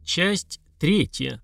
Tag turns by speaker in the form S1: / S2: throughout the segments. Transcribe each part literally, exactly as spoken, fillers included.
S1: Часть третья.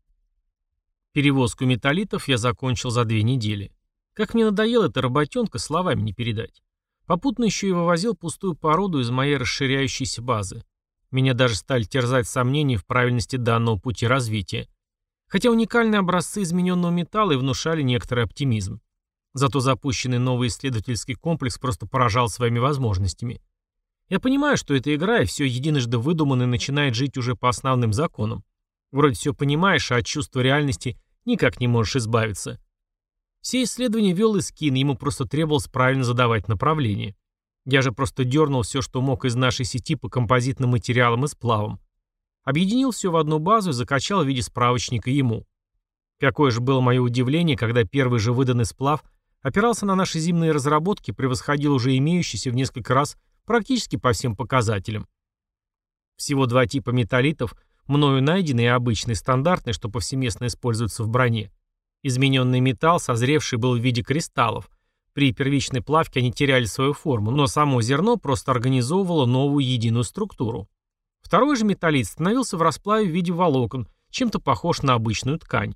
S1: Перевозку металлитов я закончил за две недели. Как мне надоела эта работенка, словами не передать. Попутно еще и вывозил пустую породу из моей расширяющейся базы. Меня даже стали терзать сомнения в правильности данного пути развития. Хотя уникальные образцы измененного металла и внушали некоторый оптимизм. Зато запущенный новый исследовательский комплекс просто поражал своими возможностями. Я понимаю, что это игра, и все единожды выдуманное начинает жить уже по основным законам. Вроде все понимаешь, а от чувства реальности никак не можешь избавиться. Все исследования вел Искин, ему просто требовалось правильно задавать направление. Я же просто дернул все, что мог из нашей сети по композитным материалам и сплавам. Объединил все в одну базу и закачал в виде справочника ему. Какое же было мое удивление, когда первый же выданный сплав опирался на наши зимние разработки, превосходил уже имеющийся в несколько раз практически по всем показателям. Всего два типа металлитов, мною найденный и обычный, стандартный, что повсеместно используется в броне. Измененный металл, созревший, был в виде кристаллов. При первичной плавке они теряли свою форму, но само зерно просто организовывало новую единую структуру. Второй же металлит становился в расплаве в виде волокон, чем-то похож на обычную ткань.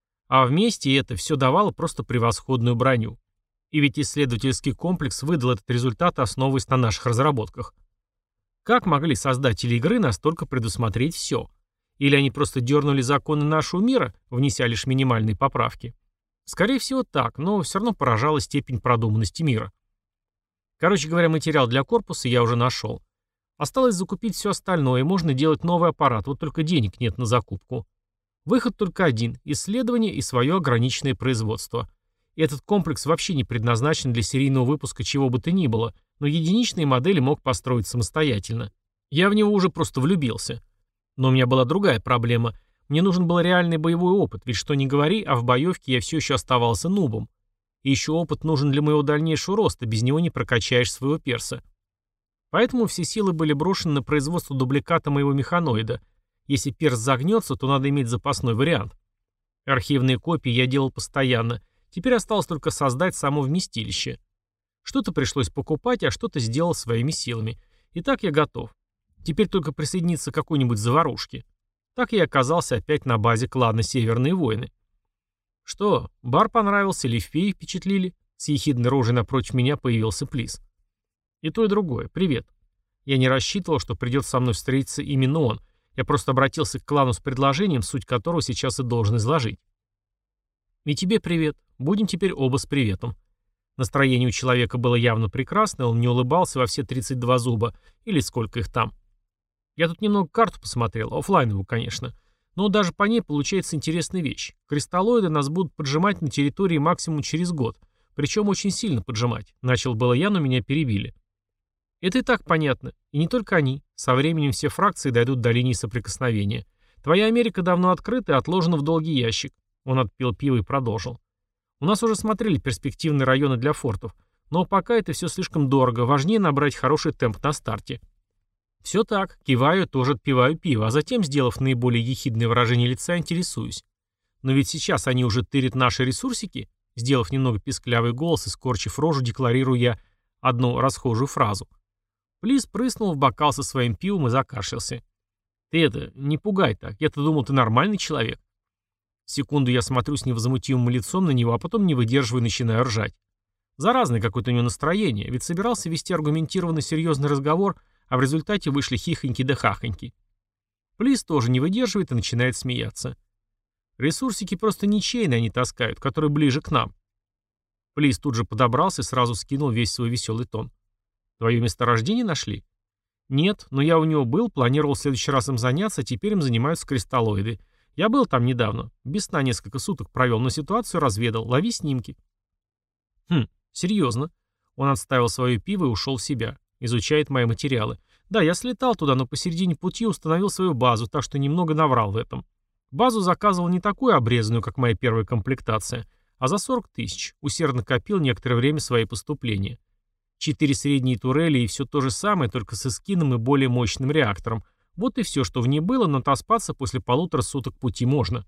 S1: А вместе это все давало просто превосходную броню. И ведь исследовательский комплекс выдал этот результат, основываясь на наших разработках. Как могли создатели игры настолько предусмотреть все? Или они просто дернули законы нашего мира, внеся лишь минимальные поправки? Скорее всего так, но все равно поражала степень продуманности мира. Короче говоря, материал для корпуса я уже нашел. Осталось закупить все остальное, и можно делать новый аппарат, вот только денег нет на закупку. Выход только один – исследование и свое ограниченное производство. И этот комплекс вообще не предназначен для серийного выпуска чего бы то ни было, но единичные модели мог построить самостоятельно. Я в него уже просто влюбился. Но у меня была другая проблема. Мне нужен был реальный боевой опыт, ведь что ни говори, а в боевке я все еще оставался нубом. И еще опыт нужен для моего дальнейшего роста, без него не прокачаешь своего перса. Поэтому все силы были брошены на производство дубликата моего механоида. Если перс загнется, то надо иметь запасной вариант. Архивные копии я делал постоянно. Теперь осталось только создать само вместилище. Что-то пришлось покупать, а что-то сделал своими силами. Итак, я готов. Теперь только присоединиться к какой-нибудь заварушке. Так я оказался опять на базе клана Северные Войны. Что, бар понравился или феи впечатлили? С ехидной рожей напротив меня появился Плиз. И то, и другое. Привет. Я не рассчитывал, что придет со мной встретиться именно он. Я просто обратился к клану с предложением, суть которого сейчас и должен изложить. И тебе привет. Будем теперь оба с приветом. Настроение у человека было явно прекрасное, он не улыбался во все тридцать два зуба, или сколько их там. Я тут немного карту посмотрел, оффлайновую, конечно. Но даже по ней получается интересная вещь. Кристаллоиды нас будут поджимать на территории максимум через год. Причем очень сильно поджимать. Начал было я, но меня перебили. Это и так понятно. И не только они. Со временем все фракции дойдут до линии соприкосновения. Твоя Америка давно открыта и отложена в долгий ящик. Он отпил пиво и продолжил. У нас уже смотрели перспективные районы для фортов. Но пока это все слишком дорого. Важнее набрать хороший темп на старте. Все так. Киваю, тоже отпиваю пиво. А затем, сделав наиболее ехидное выражение лица, интересуюсь. Но ведь сейчас они уже тырят наши ресурсики. Сделав немного писклявый голос и скорчив рожу, декларирую я одну расхожую фразу. Плиз прыснул в бокал со своим пивом и закашлялся. «Ты это, не пугай так. Я-то думал, ты нормальный человек». Секунду я смотрю с невозмутимым лицом на него, а потом не выдерживаю и начинаю ржать. Заразное какое-то у него настроение, ведь собирался вести аргументированный серьезный разговор, а в результате вышли хихоньки да хахоньки. Плиз тоже не выдерживает и начинает смеяться. Ресурсики просто ничейные они таскают, которые ближе к нам. Плиз тут же подобрался и сразу скинул весь свой веселый тон. Твое месторождение нашли? Нет, но я у него был, планировал в следующий раз им заняться, а теперь им занимаются кристаллоиды. Я был там недавно. Без сна несколько суток провел, но ситуацию разведал. Лови снимки. Хм, серьезно. Он отставил свое пиво и ушел в себя. Изучает мои материалы. Да, я слетал туда, но посередине пути установил свою базу, так что немного наврал в этом. Базу заказывал не такую обрезанную, как моя первая комплектация, а за сорок тысяч. Усердно копил некоторое время свои поступления. Четыре средние турели и все то же самое, только с эскином и более мощным реактором. Вот и все, что в ней было, но отоспаться после полутора суток пути можно.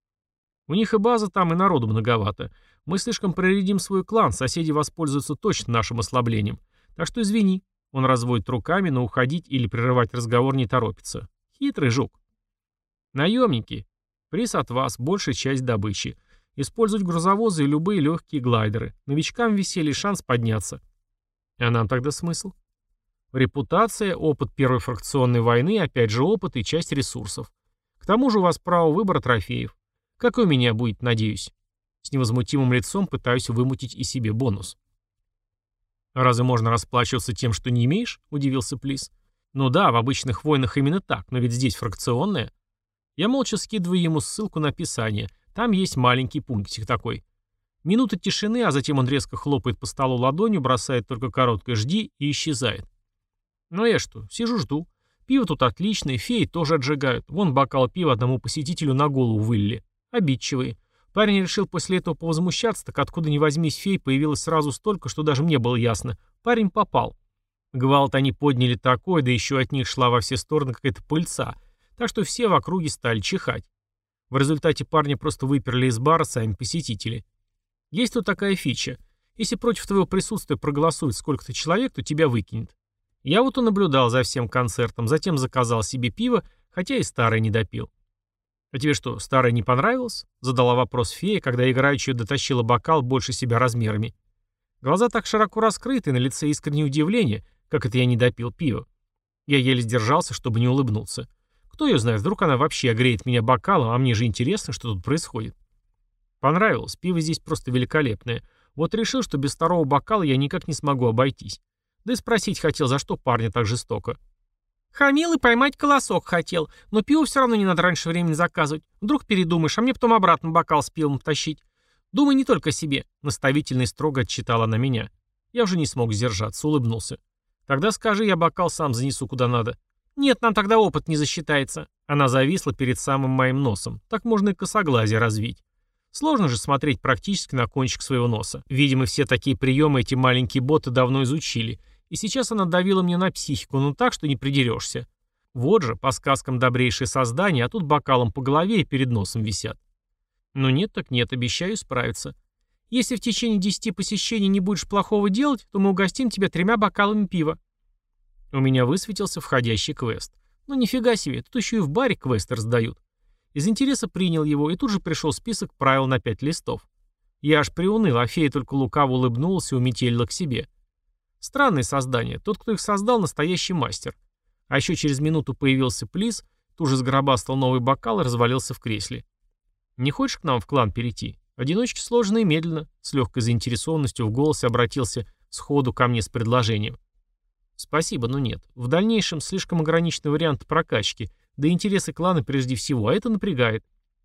S1: У них и база там, и народу многовато. Мы слишком проредим свой клан, соседи воспользуются точно нашим ослаблением. Так что извини. Он разводит руками, но уходить или прерывать разговор не торопится. Хитрый жук. Наемники. Приз от вас, большая часть добычи. Использовать грузовозы и любые легкие глайдеры. Новичкам веселье, шанс подняться. А нам тогда смысл? Репутация, опыт первой фракционной войны, опять же опыт и часть ресурсов. К тому же у вас право выбора трофеев. Какой у меня будет, надеюсь? С невозмутимым лицом пытаюсь вымутить и себе бонус. «Разве можно расплачиваться тем, что не имеешь?» – удивился Плис. «Ну да, в обычных войнах именно так, но ведь здесь фракционная». Я молча скидываю ему ссылку на описание. Там есть маленький пунктик такой. Минута тишины, а затем он резко хлопает по столу ладонью, бросает только короткое «жди» и исчезает. Ну я что, сижу жду. Пиво тут отличное, феи тоже отжигают. Вон бокал пива одному посетителю на голову вылили. Обидчивые. Парень решил после этого повозмущаться, так откуда ни возьмись фей появилось сразу столько, что даже мне было ясно. Парень попал. Гвалт они подняли такой, да еще от них шла во все стороны какая-то пыльца, так что все в округе стали чихать. В результате парня просто выперли из бара сами посетители. Есть тут такая фича. Если против твоего присутствия проголосует сколько-то человек, то тебя выкинет. Я вот и наблюдал за всем концертом, затем заказал себе пиво, хотя и старое не допил. «А тебе что, старое не понравилось?» — задала вопрос фея, когда играючая дотащила бокал больше себя размерами. Глаза так широко раскрыты, на лице искреннее удивление, как это я не допил пиво. Я еле сдержался, чтобы не улыбнуться. Кто ее знает, вдруг она вообще огреет меня бокалом, а мне же интересно, что тут происходит. Понравилось, пиво здесь просто великолепное. Вот решил, что без второго бокала я никак не смогу обойтись. Да и спросить хотел, за что парня так жестоко. Хамил и поймать колосок хотел, но пиво все равно не надо раньше времени заказывать. Вдруг передумаешь, а мне потом обратно бокал с пивом тащить. Думай не только о себе, наставительно и строго отчитала она меня. Я уже не смог сдержаться, улыбнулся. Тогда скажи, я бокал сам занесу куда надо. Нет, нам тогда опыт не засчитается. Она зависла перед самым моим носом. Так можно и косоглазие развить. Сложно же смотреть практически на кончик своего носа. Видимо, все такие приемы эти маленькие боты давно изучили. И сейчас она давила мне на психику, ну так, что не придерешься. Вот же, по сказкам добрейшее создание, а тут бокалом по голове и перед носом висят. Ну нет, так нет, обещаю справиться. Если в течение десяти посещений не будешь плохого делать, то мы угостим тебя тремя бокалами пива. У меня высветился входящий квест. Ну нифига себе, тут еще и в баре квесты раздают. Из интереса принял его, и тут же пришел список правил на пять листов. Я аж приуныл, а фея только лукаво улыбнулась и уметелила к себе. Странное создание. Тот, кто их создал, настоящий мастер. А еще через минуту появился Плис, тут же сгробастал новый бокал и развалился в кресле. «Не хочешь к нам в клан перейти? Одиночки сложно и медленно», — с легкой заинтересованностью в голосе обратился сходу ко мне с предложением. «Спасибо, но нет. В дальнейшем слишком ограниченный вариант прокачки, да и интересы клана прежде всего, а это напрягает».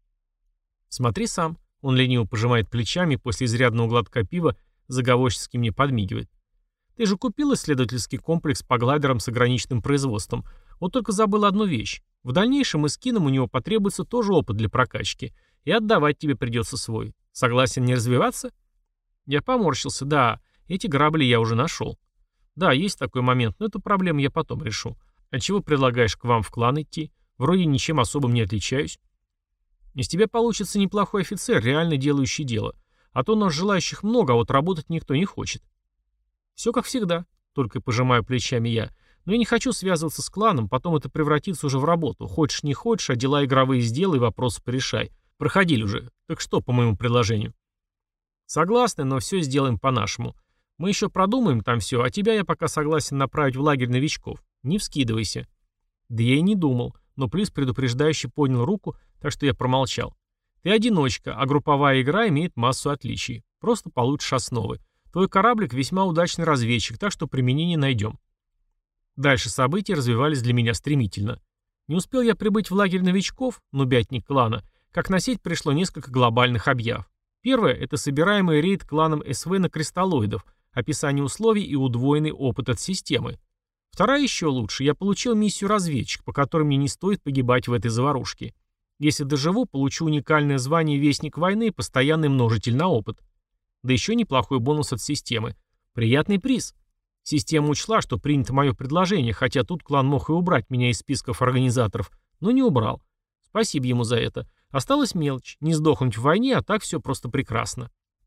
S1: «Смотри сам». Он лениво пожимает плечами и после изрядного глотка пива заговорчески мне подмигивает. «Ты же купил исследовательский комплекс по глайдерам с ограниченным производством. Вот только забыл одну вещь. В дальнейшем и скинам у него потребуется тоже опыт для прокачки. И отдавать тебе придется свой. Согласен не развиваться?» Я поморщился. Да, эти грабли я уже нашел. Да, есть такой момент, но эту проблему я потом решу. А чего предлагаешь к вам в клан идти? Вроде ничем особым не отличаюсь. Из тебя получится неплохой офицер, реально делающий дело. А то у нас желающих много, а вот работать никто не хочет. Все как всегда, только пожимаю плечами я. Но я не хочу связываться с кланом, потом это превратится уже в работу. Хочешь не хочешь, а дела игровые сделай, вопросы порешай. Проходили уже. Так что по моему предложению? Согласны, но все сделаем по-нашему. Мы еще продумаем там все, а тебя я пока согласен направить в лагерь новичков. Не вскидывайся. Да я и не думал, но Плис предупреждающе поднял руку, так что я промолчал. Ты одиночка, а групповая игра имеет массу отличий. Просто получишь основы. Твой кораблик весьма удачный разведчик, так что применение найдем. Дальше события развивались для меня стремительно. Не успел я прибыть в лагерь новичков, нубятник клана, как на сеть пришло несколько глобальных объяв. Первое — это собираемый рейд кланом СВ на кристаллоидов, описание условий и удвоенный опыт от системы. Вторая еще лучше. Я получил миссию разведчик, по которой мне не стоит погибать в этой заварушке. Если доживу, получу уникальное звание Вестник войны и постоянный множитель на опыт. Да еще неплохой бонус от системы. Приятный приз. Система учла, что принято мое предложение, хотя тут клан мог и убрать меня из списков организаторов, но не убрал. Спасибо ему за это. Осталась мелочь. Не сдохнуть в войне, а так все просто прекрасно.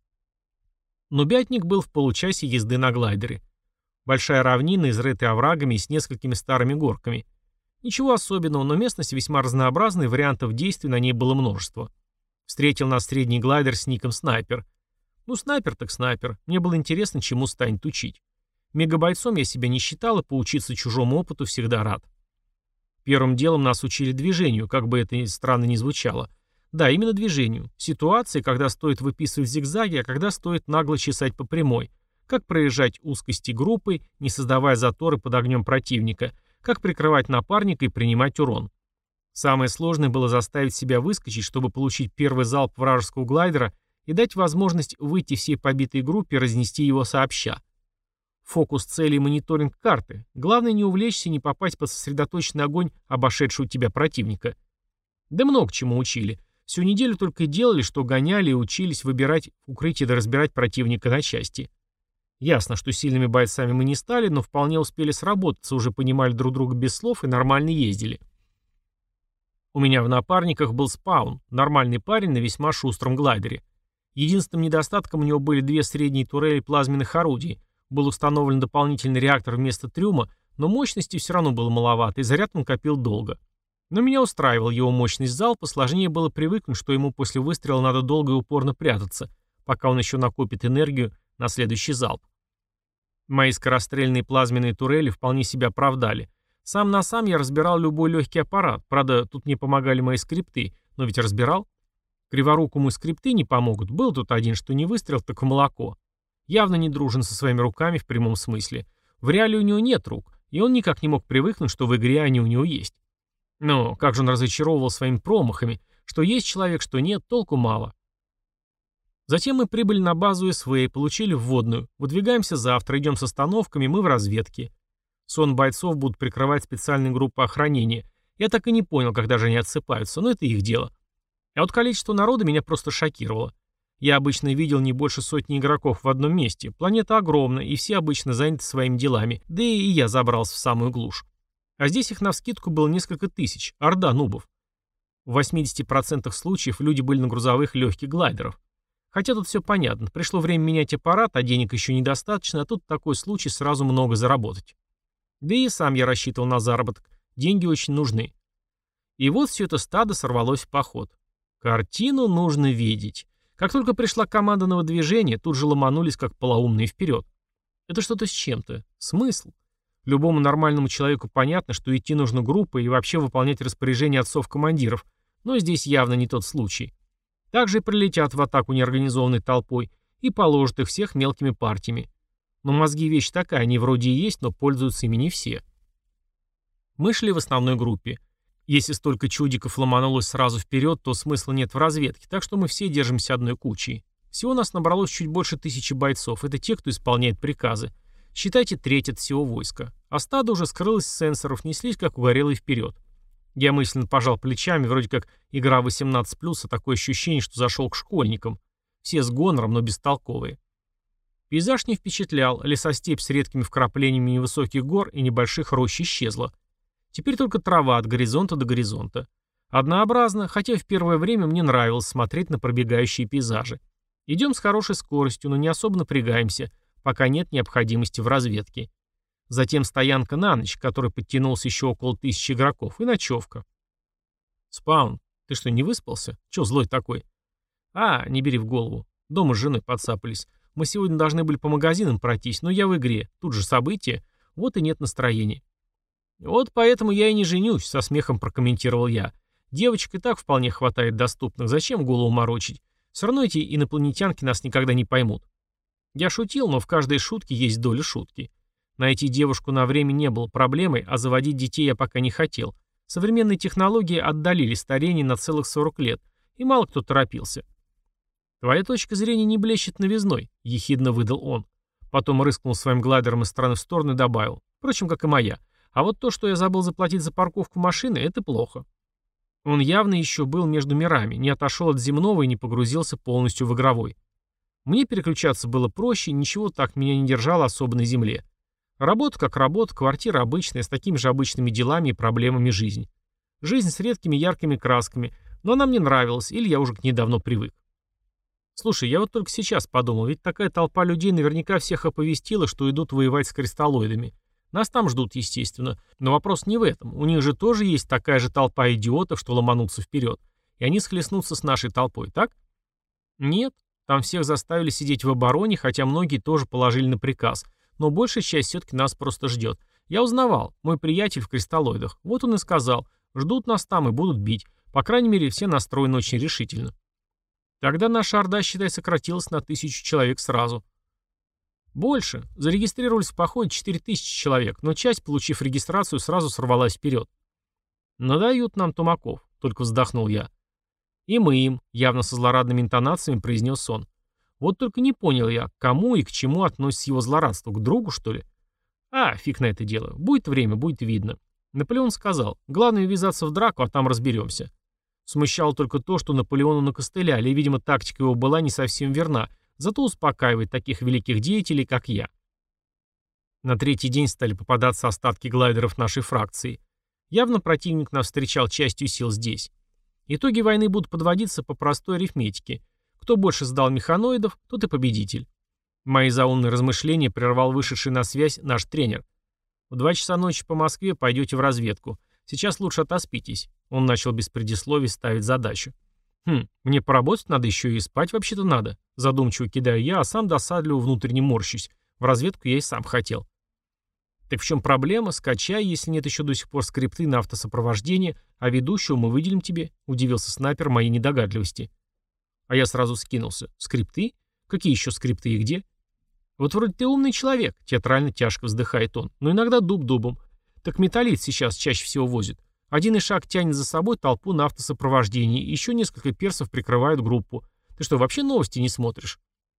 S1: Нубятник был в получасе езды на глайдере. Большая равнина, изрытая оврагами и с несколькими старыми горками. Ничего особенного, но местность весьма разнообразная, вариантов действий на ней было множество. Встретил нас средний глайдер с ником Снайпер. Ну, снайпер так снайпер. Мне было интересно, чему станет учить. Мегабойцом я себя не считал, и поучиться чужому опыту всегда рад. Первым делом нас учили движению, как бы это странно ни звучало. Да, именно движению. Ситуации, когда стоит выписывать зигзаги, а когда стоит нагло чесать по прямой. Как проезжать узкости группой, не создавая заторы под огнем противника. Как прикрывать напарника и принимать урон. Самое сложное было заставить себя выскочить, чтобы получить первый залп вражеского глайдера и дать возможность выйти всей побитой группе и разнести его сообща. Фокус цели и мониторинг карты. Главное не увлечься и не попасть под сосредоточенный огонь обошедшего тебя противника. Да много чему учили. Всю неделю только и делали, что гоняли и учились выбирать укрытие да разбирать противника на части. Ясно, что сильными бойцами мы не стали, но вполне успели сработаться, уже понимали друг друга без слов и нормально ездили. У меня в напарниках был Спаун, нормальный парень на весьма шустром глайдере. Единственным недостатком у него были две средние турели плазменных орудий. Был установлен дополнительный реактор вместо трюма, но мощности все равно было маловато, и заряд он копил долго. Но меня устраивал его мощность залпа, сложнее было привыкнуть, что ему после выстрела надо долго и упорно прятаться, пока он еще накопит энергию на следующий залп. Мои скорострельные плазменные турели вполне себя оправдали. Сам на сам я разбирал любой легкий аппарат, правда, тут мне помогали мои скрипты, но ведь разбирал. Криворукому скрипты не помогут, был тут один, что не выстрел, так в молоко. Явно не дружен со своими руками в прямом смысле. В реале у него нет рук, и он никак не мог привыкнуть, что в игре они у него есть. Но как же он разочаровывал своими промахами, что есть человек, что нет, толку мало. Затем мы прибыли на базу СВ и получили вводную. Выдвигаемся завтра, идем с остановками, мы в разведке. Сон бойцов будут прикрывать специальные группы охранения. Я так и не понял, когда же они отсыпаются, но это их дело. А вот количество народа меня просто шокировало. Я обычно видел не больше сотни игроков в одном месте. Планета огромна, и все обычно заняты своими делами, да и я забрался в самую глушь. А здесь их навскидку было несколько тысяч, орда нубов. В восьмидесяти процентах случаев люди были на грузовых легких глайдеров. Хотя тут все понятно, пришло время менять аппарат, а денег еще недостаточно, а тут такой случай сразу много заработать. Да и сам я рассчитывал на заработок, деньги очень нужны. И вот все это стадо сорвалось в поход. Картину нужно видеть. Как только пришла команда на выдвижение, тут же ломанулись как полоумные вперед. Это что-то с чем-то. Смысл? Любому нормальному человеку понятно, что идти нужно группой и вообще выполнять распоряжения отцов-командиров, но здесь явно не тот случай. Также и прилетят в атаку неорганизованной толпой и положат их всех мелкими партиями. Но мозги вещь такая, они вроде и есть, но пользуются ими не все. Мы шли в основной группе. Если столько чудиков ломанулось сразу вперед, то смысла нет в разведке, так что мы все держимся одной кучей. Всего нас набралось чуть больше тысячи бойцов, это те, кто исполняет приказы. Считайте треть от всего войска. А стадо уже скрылось с сенсоров, неслись как угорелые вперед. Я мысленно пожал плечами, вроде как игра восемнадцать плюс, а такое ощущение, что зашел к школьникам. Все с гонором, но бестолковые. Пейзаж не впечатлял, лесостепь с редкими вкраплениями невысоких гор и небольших рощ исчезла. Теперь только трава от горизонта до горизонта. Однообразно, хотя в первое время мне нравилось смотреть на пробегающие пейзажи. Идем с хорошей скоростью, но не особо напрягаемся, пока нет необходимости в разведке. Затем стоянка на ночь, к которой подтянулся еще около тысячи игроков, и ночевка. Спаун, ты что, не выспался? Че злой такой? А, не бери в голову. Дома с женой подцапались. Мы сегодня должны были по магазинам пройтись, но я в игре. Тут же события. Вот и нет настроения. Вот поэтому я и не женюсь, со смехом прокомментировал я. Девочек и так вполне хватает доступных. Зачем голову морочить? Все равно эти инопланетянки нас никогда не поймут. Я шутил, но в каждой шутке есть доля шутки. Найти девушку на время не было проблемой, а заводить детей я пока не хотел. Современные технологии отдалили старение на целых сорок лет, и мало кто торопился. «Твоя точка зрения не блещет новизной», — ехидно выдал он. Потом рыскнул своим глайдером из стороны в сторону и добавил. Впрочем, как и моя. А вот то, что я забыл заплатить за парковку машины, это плохо. Он явно еще был между мирами, не отошел от земного и не погрузился полностью в игровой. Мне переключаться было проще, ничего так меня не держало особо на земле. Работа как работа, квартира обычная, с такими же обычными делами и проблемами жизнь. Жизнь с редкими яркими красками, но она мне нравилась, или я уже к ней давно привык. Слушай, я вот только сейчас подумал, ведь такая толпа людей наверняка всех оповестила, что идут воевать с кристаллоидами. Нас там ждут, естественно. Но вопрос не в этом. У них же тоже есть такая же толпа идиотов, что ломанутся вперед. И они схлестнутся с нашей толпой, так? Нет. Там всех заставили сидеть в обороне, хотя многие тоже положили на приказ. Но большая часть все-таки нас просто ждет. Я узнавал. Мой приятель в кристаллоидах. Вот он и сказал. Ждут нас там и будут бить. По крайней мере, все настроены очень решительно. Тогда наша орда, считай, сократилась на тысячу человек сразу. Больше. Зарегистрировались в походе четыре тысячи человек, но часть, получив регистрацию, сразу сорвалась вперед. «Надают нам тумаков», — только вздохнул я. «И мы им», — явно со злорадными интонациями произнес он. «Вот только не понял я, к кому и к чему относится его злорадство, к другу, что ли?» «А, фиг на это дело. Будет время, будет видно». Наполеон сказал, «Главное ввязаться в драку, а там разберемся». Смущало только то, что Наполеону накостыляли, и, видимо, тактика его была не совсем верна, зато успокаивает таких великих деятелей, как я. На третий день стали попадаться остатки глайдеров нашей фракции. Явно противник нас встречал частью сил здесь. Итоги войны будут подводиться по простой арифметике. Кто больше сдал механоидов, тот и победитель. Мои заумные размышления прервал вышедший на связь наш тренер. В два часа ночи по Москве пойдете в разведку. Сейчас лучше отоспитесь. Он начал без предисловий ставить задачу. Хм, мне поработать надо еще и спать вообще-то надо. Задумчиво кидаю я, а сам досадливо внутренне морщусь. В разведку я и сам хотел. Так в чем проблема? Скачай, если нет еще до сих пор скрипты на автосопровождение, а ведущего мы выделим тебе, удивился снайпер моей недогадливости. А я сразу скинулся. Скрипты? Какие еще скрипты и где? Вот вроде ты умный человек, театрально тяжко вздыхает он, но иногда дуб дубом. Так металлит сейчас чаще всего возит. Один и шаг тянет за собой толпу на автосопровождении, и еще несколько персов прикрывают группу. Ты что, вообще новости не смотришь?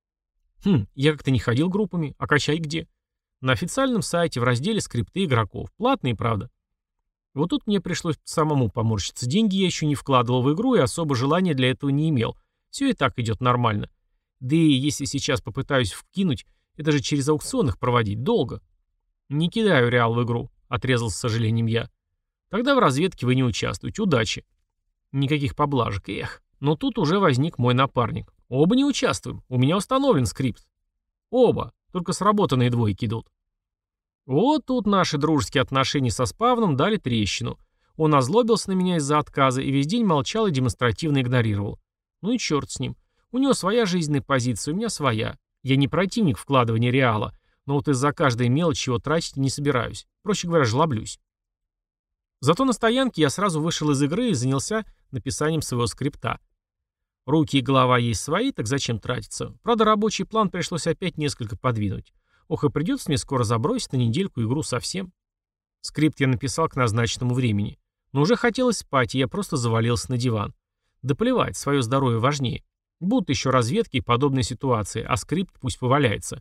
S1: Хм, я как-то не ходил группами, а качай где? На официальном сайте в разделе «Скрипты игроков». Платные, правда. Вот тут мне пришлось самому поморщиться. Деньги я еще не вкладывал в игру и особо желания для этого не имел. Все и так идет нормально. Да и если сейчас попытаюсь вкинуть, это же через аукцион их проводить долго. Не кидаю реал в игру, отрезал с сожалением я. Тогда в разведке вы не участвуете. Удачи. Никаких поблажек. Эх. Но тут уже возник мой напарник. Оба не участвуем. У меня установлен скрипт. Оба. Только сработанные двойки идут. Вот тут наши дружеские отношения со Спавном дали трещину. Он озлобился на меня из-за отказа и весь день молчал и демонстративно игнорировал. Ну и черт с ним. У него своя жизненная позиция, у меня своя. Я не противник вкладывания реала, но вот из-за каждой мелочи его тратить не собираюсь. Проще говоря, жлоблюсь. Зато на стоянке я сразу вышел из игры и занялся написанием своего скрипта. Руки и голова есть свои, так зачем тратиться? Правда, рабочий план пришлось опять несколько подвинуть. Ох, и придется мне скоро забросить на недельку игру совсем. Скрипт я написал к назначенному времени. Но уже хотелось спать, и я просто завалился на диван. Да плевать, свое здоровье важнее. Будут еще разведки и подобные ситуации, а скрипт пусть поваляется.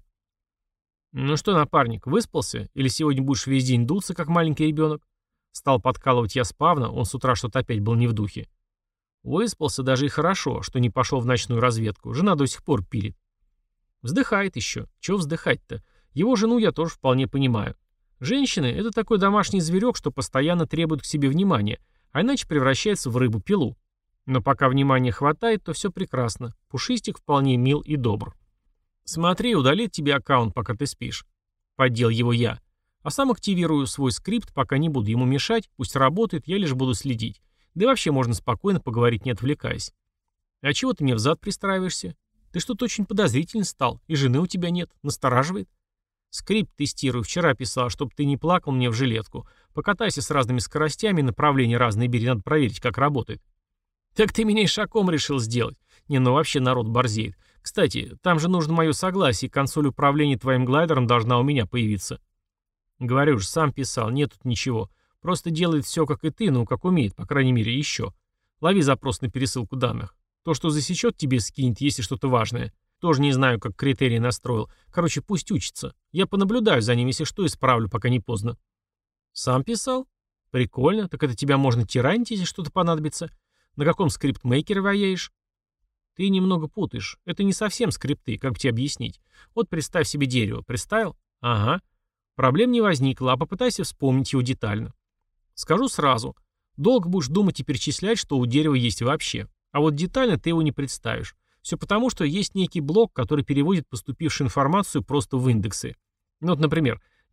S1: Ну что, напарник, выспался? Или сегодня будешь весь день дуться, как маленький ребенок? Стал подкалывать я Спавна, он с утра что-то опять был не в духе. Выспался даже и хорошо, что не пошел в ночную разведку. Жена до сих пор пилит. Вздыхает еще. Чего вздыхать-то? Его жену я тоже вполне понимаю. Женщины — это такой домашний зверек, что постоянно требует к себе внимания, а иначе превращается в рыбу-пилу. Но пока внимания хватает, то все прекрасно. Пушистик вполне мил и добр. Смотри, удалит тебе аккаунт, пока ты спишь. Поддел его я. А сам активирую свой скрипт, пока не буду ему мешать, пусть работает, я лишь буду следить. Да и вообще можно спокойно поговорить, не отвлекаясь. А чего ты мне взад пристраиваешься? Ты что-то очень подозрительный стал, и жены у тебя нет, настораживает. Скрипт тестирую, вчера писал, чтобы ты не плакал мне в жилетку. Покатайся с разными скоростями, направления разные бери, надо проверить, как работает. Так ты меня ишаком решил сделать. Не, ну вообще народ борзеет. Кстати, там же нужно мое согласие, и консоль управления твоим глайдером должна у меня появиться. Говорю же, сам писал, нет тут ничего. Просто делает все, как и ты, ну, как умеет, по крайней мере, еще. Лови запрос на пересылку данных. То, что засечет, тебе скинет, если что-то важное. Тоже не знаю, как критерии настроил. Короче, пусть учится. Я понаблюдаю за ним, если что, исправлю, пока не поздно. Сам писал? Прикольно. Так это тебя можно тиранить, если что-то понадобится. На каком скрипт-мейкере вояешь? Ты немного путаешь. Это не совсем скрипты, как бы тебе объяснить. Вот представь себе дерево. Представил? Ага. Проблем не возникло, а попытайся вспомнить его детально. Скажу сразу. Долго будешь думать и перечислять, что у дерева есть вообще. А вот детально ты его не представишь. Все потому, что есть некий блок, который переводит поступившую информацию просто в индексы. Ну вот, например,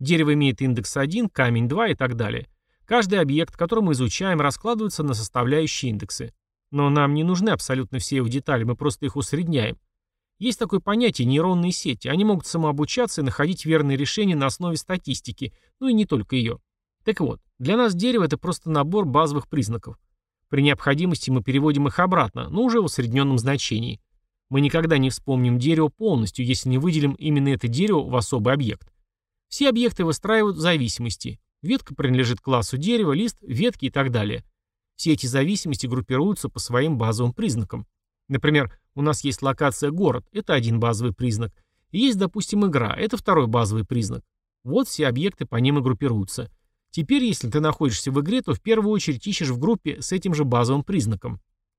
S1: Дерево имеет индекс один, камень два и так далее. Каждый объект, который мы изучаем, раскладывается на составляющие индексы. Но нам не нужны абсолютно все его детали, мы просто их усредняем. Есть такое понятие нейронные сети. Они могут самообучаться и находить верные решения на основе статистики, ну и не только ее. Так вот, для нас дерево — это просто набор базовых признаков. При необходимости мы переводим их обратно, но уже в усредненном значении. Мы никогда не вспомним дерево полностью, если не выделим именно это дерево в особый объект. Все объекты выстраивают зависимости. Ветка принадлежит классу дерева, лист, ветки и так далее. Все эти зависимости группируются по своим базовым признакам. Например, у нас есть локация город, это один базовый признак. И есть, допустим, игра, это второй базовый признак. Вот все объекты по ним и группируются. Теперь, если ты находишься в игре, то в первую очередь ищешь в группе с этим же базовым признаком.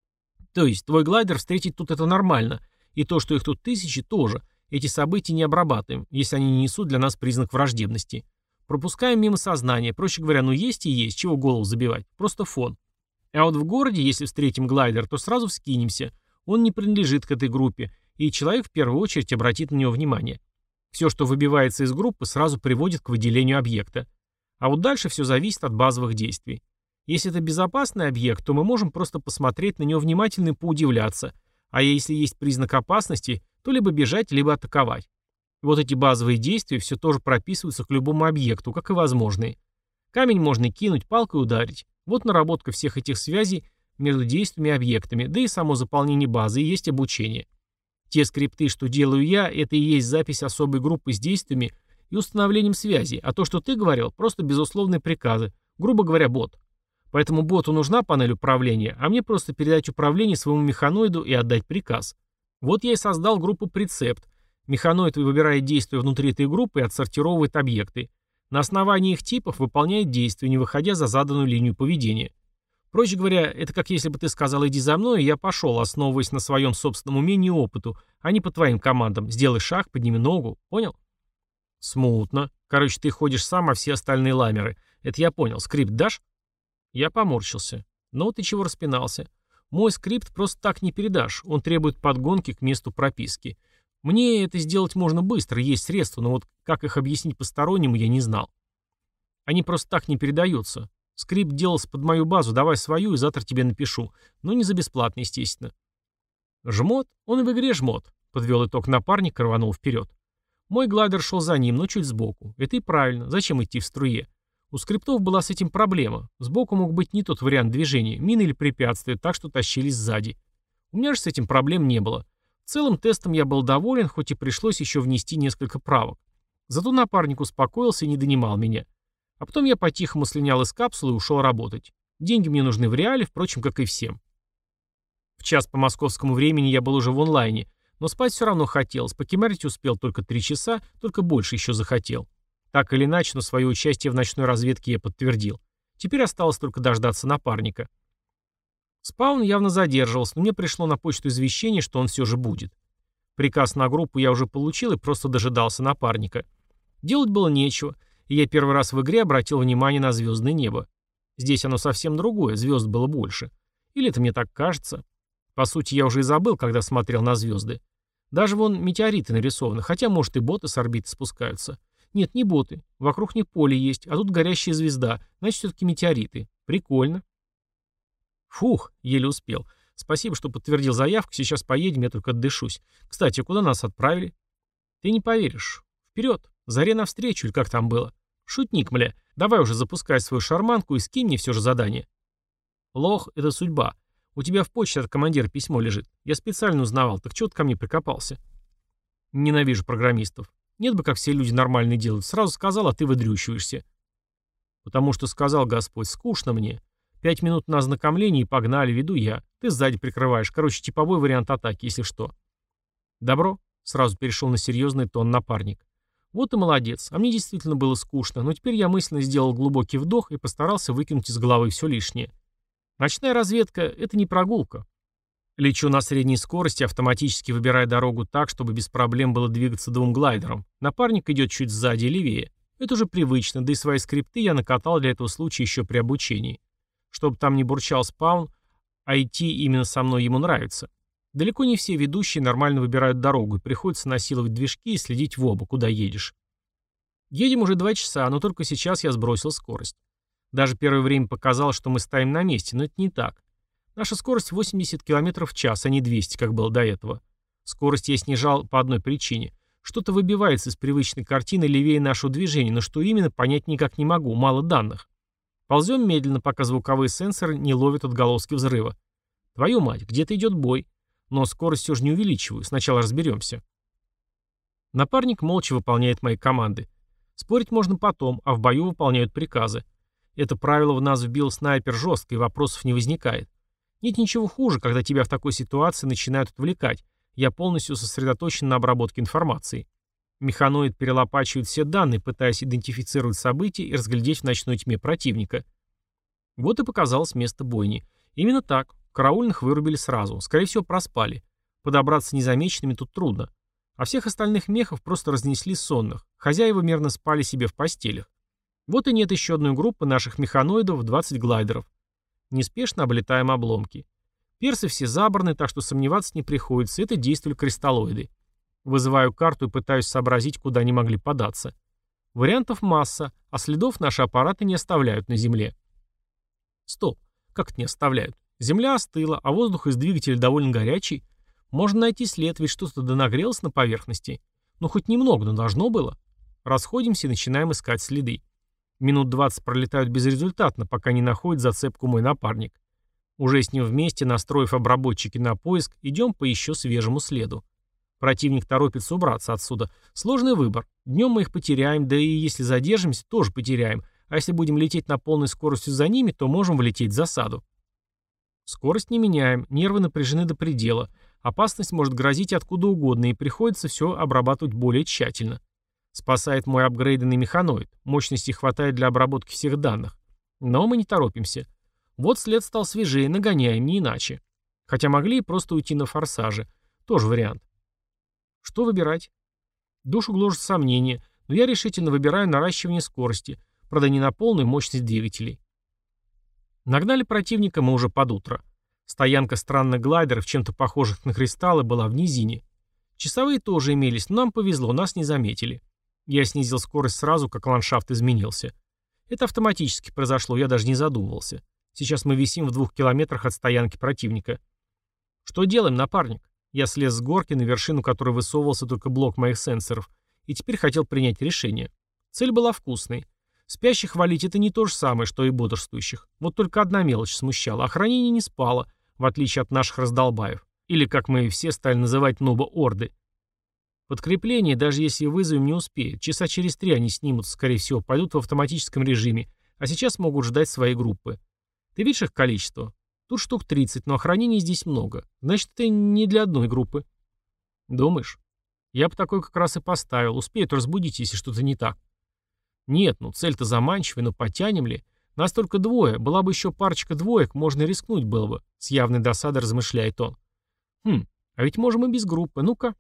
S1: То есть, твой глайдер встретить тут это нормально. И то, что их тут тысячи, тоже. Эти события не обрабатываем, если они не несут для нас признак враждебности. Пропускаем мимо сознания. Проще говоря, ну есть и есть, чего голову забивать. Просто фон. А вот в городе, если встретим глайдер, то сразу вскинемся. Он не принадлежит к этой группе, и человек в первую очередь обратит на него внимание. Все, что выбивается из группы, сразу приводит к выделению объекта. А вот дальше все зависит от базовых действий. Если это безопасный объект, то мы можем просто посмотреть на него внимательно и поудивляться. А если есть признак опасности, то либо бежать, либо атаковать. Вот эти базовые действия все тоже прописываются к любому объекту, как и возможные. Камень можно кинуть, палкой ударить. Вот наработка всех этих связей между действиями и объектами, да и само заполнение базы и есть обучение. Те скрипты, что делаю я, это и есть запись особой группы с действиями и установлением связи, а то, что ты говорил, просто безусловные приказы, грубо говоря, бот. Поэтому боту нужна панель управления, а мне просто передать управление своему механоиду и отдать приказ. Вот я и создал группу прецепт. Механоид выбирает действия внутри этой группы и отсортировывает объекты. На основании их типов выполняет действия, не выходя за заданную линию поведения. Проще говоря, это как если бы ты сказал «иди за мной», и я пошел, основываясь на своем собственном умении и опыту, а не по твоим командам. Сделай шаг, подними ногу. Понял? Смутно. Короче, ты ходишь сам, а все остальные ламеры. Это я понял. Скрипт дашь? Я поморщился. Ну ты чего распинался? Мой скрипт просто так не передашь. Он требует подгонки к месту прописки. Мне это сделать можно быстро, есть средства, но вот как их объяснить постороннему, я не знал. Они просто так не передаются. Скрипт делался под мою базу, давай свою и завтра тебе напишу. Но не за бесплатно, естественно. Жмот? Он и в игре жмот. Подвел итог напарник и рванул вперед. Мой глайдер шел за ним, но чуть сбоку. Это и правильно. Зачем идти в струе? У скриптов была с этим проблема. Сбоку мог быть не тот вариант движения, мины или препятствия, так что тащились сзади. У меня же с этим проблем не было. В целом тестом я был доволен, хоть и пришлось еще внести несколько правок. Зато напарник успокоился и не донимал меня. А потом я по-тихому слинял из капсулы и ушел работать. Деньги мне нужны в реале, впрочем, как и всем. В час по московскому времени я был уже в онлайне, но спать все равно хотелось. Покемарить успел только три часа, только больше еще захотел. Так или иначе, но свое участие в ночной разведке я подтвердил. Теперь осталось только дождаться напарника. Спаун явно задерживался, но мне пришло на почту извещение, что он все же будет. Приказ на группу я уже получил и просто дожидался напарника. Делать было нечего, и я первый раз в игре обратил внимание на звездное небо. Здесь оно совсем другое, звезд было больше. Или это мне так кажется? По сути, я уже и забыл, когда смотрел на звезды. Даже вон метеориты нарисованы, хотя, может, и боты с орбиты спускаются. Нет, не боты. Вокруг них поле есть, а тут горящая звезда. Значит, все-таки метеориты. Прикольно. Фух, еле успел. Спасибо, что подтвердил заявку. Сейчас поедем, я только отдышусь. Кстати, а куда нас отправили? Ты не поверишь. Вперед. Заре навстречу, или как там было? Шутник, мля. Давай уже запускай свою шарманку и скинь мне все же задание. Лох, это судьба. У тебя в почте от командира письмо лежит. Я специально узнавал. Так чего ты ко мне прикопался? Ненавижу программистов. Нет бы, как все люди нормальные делают. Сразу сказал, а ты выдрючиваешься. Потому что сказал Господь, скучно мне. Пять минут на ознакомление и погнали, веду я. Ты сзади прикрываешь. Короче, типовой вариант атаки, если что. Добро. Сразу перешел на серьезный тон напарник. Вот и молодец. А мне действительно было скучно, но теперь я мысленно сделал глубокий вдох и постарался выкинуть из головы все лишнее. Ночная разведка — это не прогулка. Лечу на средней скорости, автоматически выбирая дорогу так, чтобы без проблем было двигаться двум глайдерам. Напарник идет чуть сзади и левее. Это уже привычно, да и свои скрипты я накатал для этого случая еще при обучении. Чтобы там не бурчал спаун, а идти именно со мной ему нравится. Далеко не все ведущие нормально выбирают дорогу, и приходится насиловать движки и следить в оба, куда едешь. Едем уже два часа, но только сейчас я сбросил скорость. Даже первое время показалось, что мы стоим на месте, но это не так. Наша скорость восемьдесят километров в час, а не двести, как было до этого. Скорость я снижал по одной причине. Что-то выбивается из привычной картины левее нашего движения, но что именно, понять никак не могу, мало данных. Ползем медленно, пока звуковые сенсоры не ловят отголоски взрыва. Твою мать, где-то идет бой. Но скорость все же не увеличиваю, сначала разберемся. Напарник молча выполняет мои команды. Спорить можно потом, а в бою выполняют приказы. Это правило в нас вбил снайпер жестко, и вопросов не возникает. Нет ничего хуже, когда тебя в такой ситуации начинают отвлекать. Я полностью сосредоточен на обработке информации. Механоид перелопачивает все данные, пытаясь идентифицировать события и разглядеть в ночной тьме противника. Вот и показалось место бойни. Именно так. Караульных вырубили сразу. Скорее всего, проспали. Подобраться незамеченными тут трудно. А всех остальных мехов просто разнесли сонных. Хозяева мирно спали себе в постелях. Вот и нет еще одной группы наших механоидов в двадцать глайдеров. Неспешно облетаем обломки. Персы все забраны, так что сомневаться не приходится. Это действовали кристаллоиды. Вызываю карту и пытаюсь сообразить, куда они могли податься. Вариантов масса, а следов наши аппараты не оставляют на Земле. Стоп. Как это не оставляют? Земля остыла, а воздух из двигателя довольно горячий. Можно найти след, ведь что-то донагрелось на поверхности. Ну, хоть немного, но должно было. Расходимся и начинаем искать следы. Минут двадцать пролетают безрезультатно, пока не находит зацепку мой напарник. Уже с ним вместе, настроив обработчики на поиск, идем по еще свежему следу. Противник торопится убраться отсюда. Сложный выбор. Днем мы их потеряем, да и если задержимся, тоже потеряем. А если будем лететь на полной скоростью за ними, то можем влететь в засаду. Скорость не меняем, нервы напряжены до предела. Опасность может грозить откуда угодно, и приходится все обрабатывать более тщательно. Спасает мой апгрейденный механоид. Мощности хватает для обработки всех данных. Но мы не торопимся. Вот след стал свежее, нагоняем, не иначе. Хотя могли и просто уйти на форсаже. Тоже вариант. Что выбирать? Душу гложет сомнение, но я решительно выбираю наращивание скорости, правда не на полную мощность двигателей. Нагнали противника мы уже под утро. Стоянка странных глайдеров, чем-то похожих на кристаллы, была в низине. Часовые тоже имелись, но нам повезло, нас не заметили. Я снизил скорость сразу, как ландшафт изменился. Это автоматически произошло, я даже не задумывался. Сейчас мы висим в двух километрах от стоянки противника. Что делаем, напарник? Я слез с горки, на вершину которой высовывался только блок моих сенсоров, и теперь хотел принять решение. Цель была вкусной. Спящих валить — это не то же самое, что и бодрствующих. Вот только одна мелочь смущала. Охранение не спало, в отличие от наших раздолбаев. Или, как мы все стали называть, нуба-орды. Подкрепление, даже если вызовем, не успеют. Часа через три они снимутся, скорее всего, пойдут в автоматическом режиме, а сейчас могут ждать своей группы. Ты видишь их количество? Тут штук тридцать, но охранения здесь много. Значит, это не для одной группы. Думаешь? Я бы такой как раз и поставил. Успеют разбудить, если что-то не так. Нет, ну цель-то заманчивая, но потянем ли? Нас только двое. Была бы еще парочка двоек, можно рискнуть было бы. С явной досадой размышляет он. Хм, а ведь можем и без группы. Ну-ка.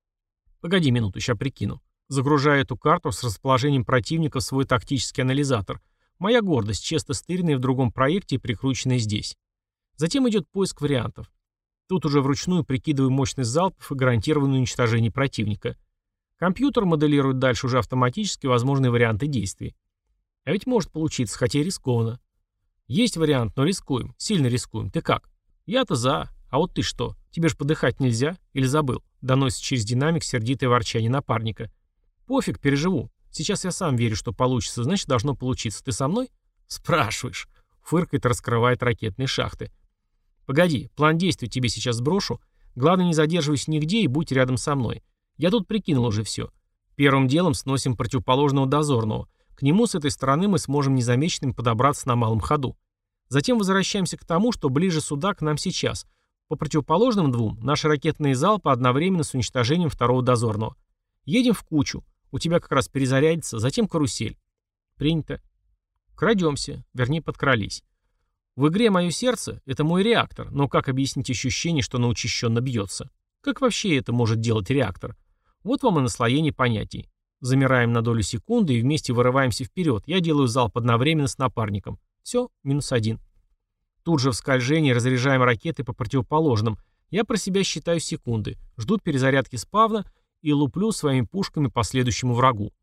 S1: Погоди минуту, сейчас прикину. Загружаю эту карту с расположением противника в свой тактический анализатор. Моя гордость, честно стыренная в другом проекте и прикрученная здесь. Затем идет поиск вариантов. Тут уже вручную прикидываю мощность залпов и гарантированное уничтожение противника. Компьютер моделирует дальше уже автоматически возможные варианты действий. А ведь может получиться, хотя и рискованно. Есть вариант, но рискуем. Сильно рискуем. Ты как? Я-то за. А вот ты что? Тебе ж подыхать нельзя? Или забыл? Доносит через динамик сердитое ворчание напарника. Пофиг, переживу. Сейчас я сам верю, что получится. Значит, должно получиться. Ты со мной? Спрашиваешь. Фыркает, раскрывает ракетные шахты. Погоди, план действий тебе сейчас сброшу. Главное, не задерживайся нигде и будь рядом со мной. Я тут прикинул уже все. Первым делом сносим противоположного дозорного. К нему с этой стороны мы сможем незамеченными подобраться на малом ходу. Затем возвращаемся к тому, что ближе сюда к нам сейчас. По противоположным двум наши ракетные залпы одновременно с уничтожением второго дозорного. Едем в кучу. У тебя как раз перезарядится, затем карусель. Принято. Крадемся, вернее подкрались. В игре «Мое сердце» — это мой реактор, но как объяснить ощущение, что оно учащенно бьется? Как вообще это может делать реактор? Вот вам и наслоение понятий. Замираем на долю секунды и вместе вырываемся вперед. Я делаю залп одновременно с напарником. Все, минус один. Тут же в скольжении разряжаем ракеты по противоположным. Я про себя считаю секунды. Жду перезарядки спавна и луплю своими пушками по следующему врагу.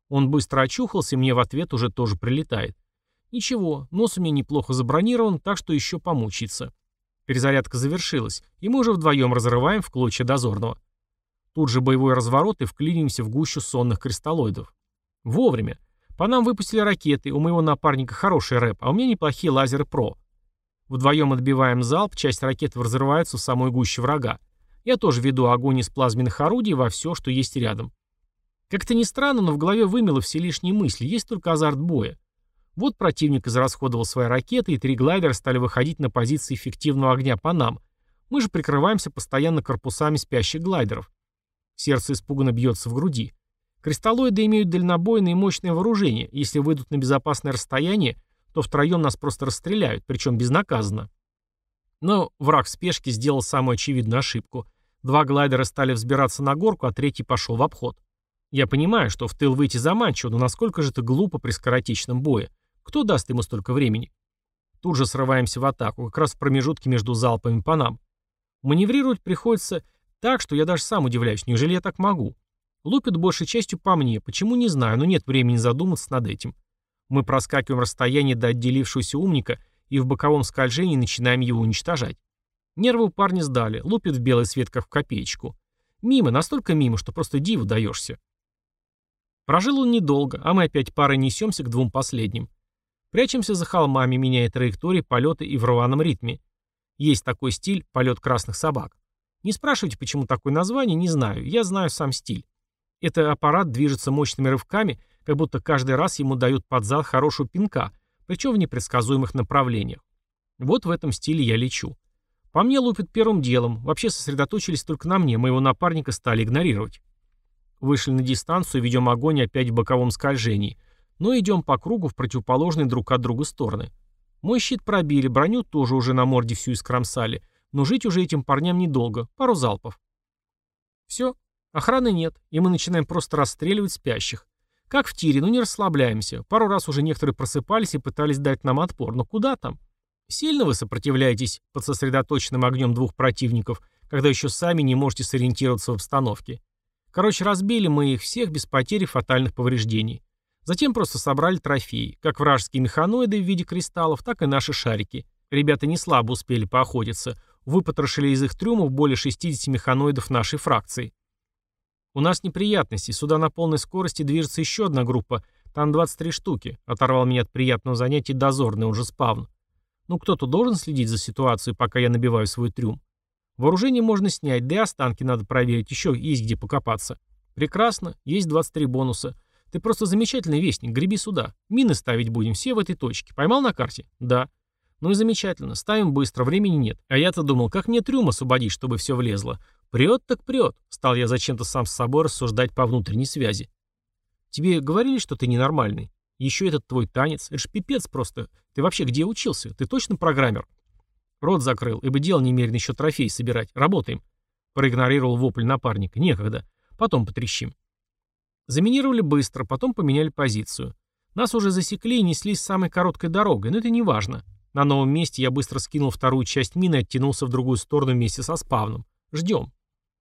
S1: Он быстро очухался, и мне в ответ уже тоже прилетает. Ничего, нос у меня неплохо забронирован, так что еще помучиться. Перезарядка завершилась, и мы уже вдвоем разрываем в клочья дозорного. Тут же боевой разворот и вклиниваемся в гущу сонных кристаллоидов. Вовремя. По нам выпустили ракеты, у моего напарника хороший рэп, а у меня неплохие лазеры ПРО. Вдвоем отбиваем залп, часть ракет разрывается в самой гуще врага. Я тоже веду огонь из плазменных орудий во все, что есть рядом. Как-то ни странно, но в голове вымело все лишние мысли, есть только азарт боя. Вот противник израсходовал свои ракеты, и три глайдера стали выходить на позиции эффективного огня по нам. Мы же прикрываемся постоянно корпусами спящих глайдеров. Сердце испуганно бьется в груди. Кристаллоиды имеют дальнобойное и мощное вооружение. Если выйдут на безопасное расстояние, то втроем нас просто расстреляют, причем безнаказанно. Но враг в спешке сделал самую очевидную ошибку. Два глайдера стали взбираться на горку, а третий пошел в обход. Я понимаю, что в тыл выйти заманчиво, но насколько же это глупо при скоротечном бое. Кто даст ему столько времени? Тут же срываемся в атаку, как раз в промежутке между залпами по нам. Маневрировать приходится так, что я даже сам удивляюсь, неужели я так могу? Лупят большей частью по мне, почему не знаю, но нет времени задуматься над этим. Мы проскакиваем расстояние до отделившегося умника и в боковом скольжении начинаем его уничтожать. Нервы у парня сдали, лупит в белый свет, как в копеечку. Мимо, настолько мимо, что просто диву даешься. Прожил он недолго, а мы опять парой несемся к двум последним. Прячемся за холмами, меняя траектории полета и в рваном ритме. Есть такой стиль — полет красных собак. Не спрашивайте, почему такое название, не знаю, я знаю сам стиль. Этот аппарат движется мощными рывками, как будто каждый раз ему дают под зад хорошую пинка, причем в непредсказуемых направлениях. Вот в этом стиле я лечу. По мне лупят первым делом, вообще сосредоточились только на мне, моего напарника стали игнорировать. Вышли на дистанцию, ведем огонь опять в боковом скольжении, но идем по кругу в противоположные друг от друга стороны. Мой щит пробили, броню тоже уже на морде всю искромсали, но жить уже этим парням недолго, пару залпов. Все, охраны нет, и мы начинаем просто расстреливать спящих. Как в тире, но не расслабляемся. Пару раз уже некоторые просыпались и пытались дать нам отпор, но куда там? Сильно вы сопротивляетесь под сосредоточенным огнем двух противников, когда еще сами не можете сориентироваться в обстановке. Короче, разбили мы их всех без потери фатальных повреждений. Затем просто собрали трофеи, как вражеские механоиды в виде кристаллов, так и наши шарики. Ребята не слабо успели поохотиться, выпотрошили из их трюмов более шестидесяти механоидов нашей фракции. У нас неприятности, сюда на полной скорости движется еще одна группа, там двадцать три штуки, оторвал меня от приятного занятия дозорный, он же спавн. Ну кто-то должен следить за ситуацией, пока я набиваю свой трюм. Вооружение можно снять, да и останки надо проверить, еще есть где покопаться. Прекрасно, есть двадцать три бонуса. Ты просто замечательный вестник, греби сюда. Мины ставить будем, все в этой точке. Поймал на карте? Да. Ну и замечательно, ставим быстро, времени нет. А я-то думал, как мне трюм освободить, чтобы все влезло. Прет так прет. Стал я зачем-то сам с собой рассуждать по внутренней связи. Тебе говорили, что ты ненормальный? Еще этот твой танец. Это ж пипец просто. Ты вообще где учился? Ты точно программер? Рот закрыл, ибо дело немерено еще трофеи собирать. Работаем. Проигнорировал вопль напарника. Некогда. Потом потрещим. Заминировали быстро, потом поменяли позицию. Нас уже засекли и неслись самой короткой дорогой, но это не важно. На новом месте я быстро скинул вторую часть мины и оттянулся в другую сторону вместе со спавном. Ждем.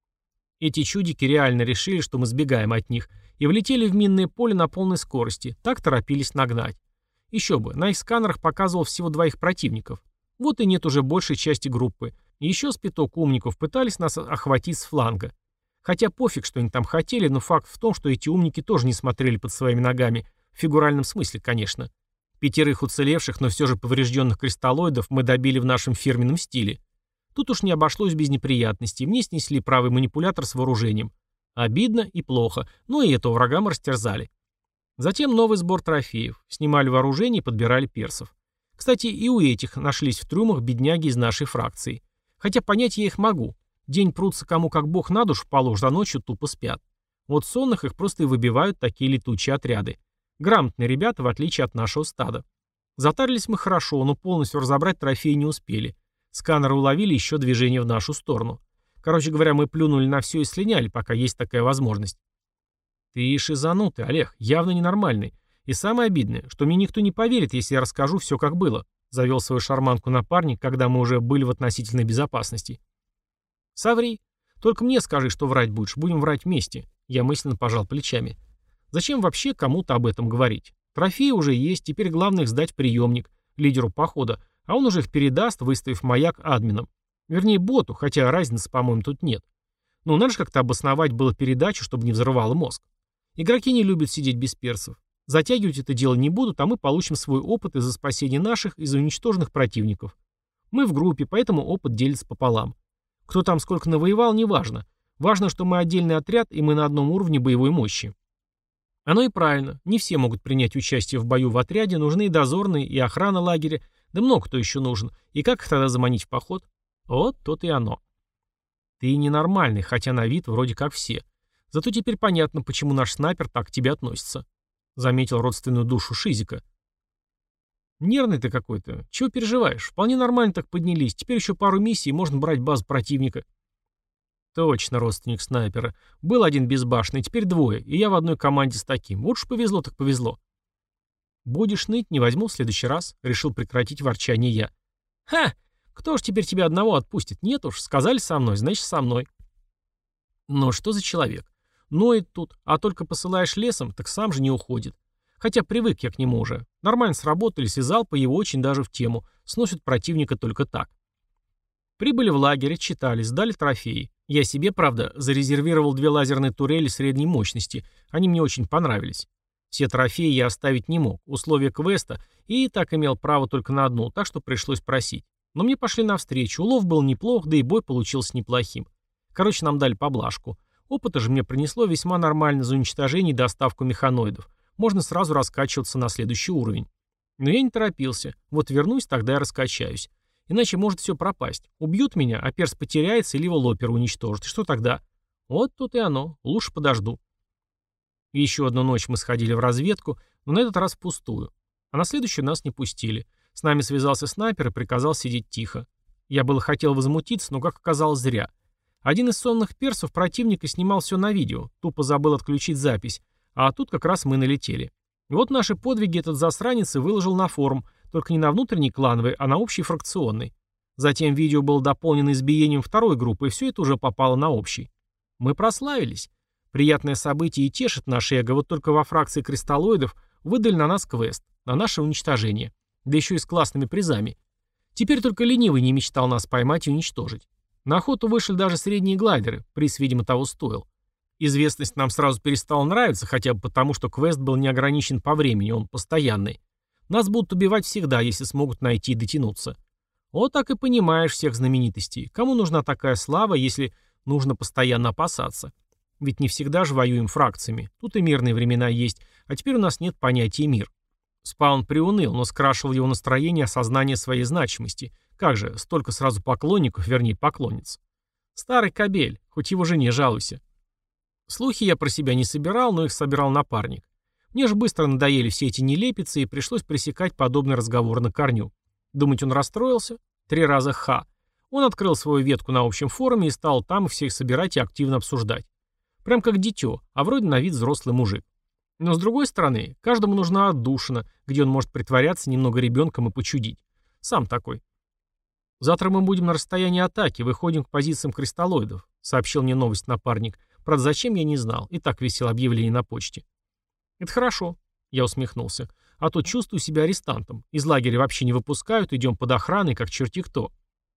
S1: Эти чудики реально решили, что мы сбегаем от них, и влетели в минное поле на полной скорости, так торопились нагнать. Еще бы, на их сканерах показывал всего двоих противников. Вот и нет уже большей части группы. Еще с пяток умников пытались нас охватить с фланга. Хотя пофиг, что они там хотели, но факт в том, что эти умники тоже не смотрели под своими ногами, в фигуральном смысле, конечно. Пятерых уцелевших, но все же поврежденных кристаллоидов мы добили в нашем фирменном стиле. Тут уж не обошлось без неприятностей, мне снесли правый манипулятор с вооружением. Обидно и плохо, но и этого врага мы растерзали. Затем новый сбор трофеев, снимали вооружение и подбирали персов. Кстати, и у этих нашлись в трюмах бедняги из нашей фракции. Хотя понять я их могу. День прутся кому как бог на душу положит, а ночью тупо спят. Вот сонных их просто и выбивают такие летучие отряды. Грамотные ребята, в отличие от нашего стада. Затарились мы хорошо, но полностью разобрать трофеи не успели. Сканеры уловили еще движение в нашу сторону. Короче говоря, мы плюнули на все и слиняли, пока есть такая возможность. Ты шизанутый, Олег, явно ненормальный. И самое обидное, что мне никто не поверит, если я расскажу все как было. Завел свою шарманку напарник, когда мы уже были в относительной безопасности. Соври. Только мне скажи, что врать будешь, будем врать вместе. Я мысленно пожал плечами. Зачем вообще кому-то об этом говорить? Трофеи уже есть, теперь главное их сдать в приемник, лидеру похода, а он уже их передаст, выставив маяк админам. Вернее, боту, хотя разницы, по-моему, тут нет. Ну, надо же как-то обосновать было передачу, чтобы не взрывало мозг. Игроки не любят сидеть без перцев. Затягивать это дело не будут, а мы получим свой опыт из-за спасения наших и за уничтоженных противников. Мы в группе, поэтому опыт делится пополам. Кто там сколько навоевал, неважно. Важно, что мы отдельный отряд, и мы на одном уровне боевой мощи. Оно и правильно. Не все могут принять участие в бою в отряде, нужны и дозорные, и охрана лагеря, да много кто еще нужен. И как их тогда заманить в поход? Вот то-то и оно. Ты ненормальный, хотя на вид вроде как все. Зато теперь понятно, почему наш снайпер так к тебе относится. Заметил родственную душу Шизика. Нервный ты какой-то. Чего переживаешь? Вполне нормально так поднялись. Теперь еще пару миссий, и можно брать базу противника. Точно, родственник снайпера. Был один безбашенный, теперь двое, и я в одной команде с таким. Вот уж повезло так повезло. Будешь ныть, не возьму в следующий раз. Решил прекратить ворчание я. Ха! Кто ж теперь тебя одного отпустит? Нет уж, сказали со мной, значит со мной. Но что за человек? Ноет тут, а только посылаешь лесом, так сам же не уходит. Хотя привык я к нему уже. Нормально сработались, и залпы его очень даже в тему. Сносят противника только так. Прибыли в лагерь, отчитались, сдали трофеи. Я себе, правда, зарезервировал две лазерные турели средней мощности. Они мне очень понравились. Все трофеи я оставить не мог. Условия квеста, и так имел право только на одну, так что пришлось просить. Но мне пошли навстречу. Улов был неплох, да и бой получился неплохим. Короче, нам дали поблажку. Опыта же мне принесло весьма нормально за уничтожение и доставку механоидов. Можно сразу раскачиваться на следующий уровень. Но я не торопился. Вот вернусь, тогда я раскачаюсь. Иначе может все пропасть. Убьют меня, а перс потеряется или его лопер уничтожит. И что тогда? Вот тут и оно. Лучше подожду. И еще одну ночь мы сходили в разведку, но на этот раз впустую. А на следующую нас не пустили. С нами связался снайпер и приказал сидеть тихо. Я было хотел возмутиться, но, как оказалось, зря. Один из сонных персов противника снимал все на видео, тупо забыл отключить запись, а тут как раз мы налетели. И вот наши подвиги этот засранец и выложил на форум, только не на внутренний клановый, а на общий фракционный. Затем видео было дополнено избиением второй группы, и все это уже попало на общий. Мы прославились. Приятное событие и тешит наше эго, вот только во фракции кристаллоидов выдали на нас квест, на наше уничтожение. Да еще и с классными призами. Теперь только ленивый не мечтал нас поймать и уничтожить. На охоту вышли даже средние глайдеры, приз, видимо, того стоил. Известность нам сразу перестала нравиться, хотя бы потому, что квест был не ограничен по времени, он постоянный. Нас будут убивать всегда, если смогут найти и дотянуться. Вот так и понимаешь всех знаменитостей. Кому нужна такая слава, если нужно постоянно опасаться? Ведь не всегда же воюем фракциями. Тут и мирные времена есть, а теперь у нас нет понятия мир. Спаун приуныл, но скрашивал его настроение осознание своей значимости. Как же, столько сразу поклонников, вернее поклонниц. Старый кобель, хоть его жене жалуйся. Слухи я про себя не собирал, но их собирал напарник. Мне же быстро надоели все эти нелепицы, и пришлось пресекать подобный разговор на корню. Думать, он расстроился? Три раза ха. Он открыл свою ветку на общем форуме и стал там всех собирать и активно обсуждать. Прям как дитё, а вроде на вид взрослый мужик. Но с другой стороны, каждому нужна отдушина, где он может притворяться немного ребенком и почудить. Сам такой. «Завтра мы будем на расстоянии атаки, выходим к позициям кристаллоидов», сообщил мне новость напарник. Правда, зачем, я не знал. И так висело объявление на почте. «Это хорошо», — я усмехнулся. «А то чувствую себя арестантом. Из лагеря вообще не выпускают, идем под охраной, как черти кто».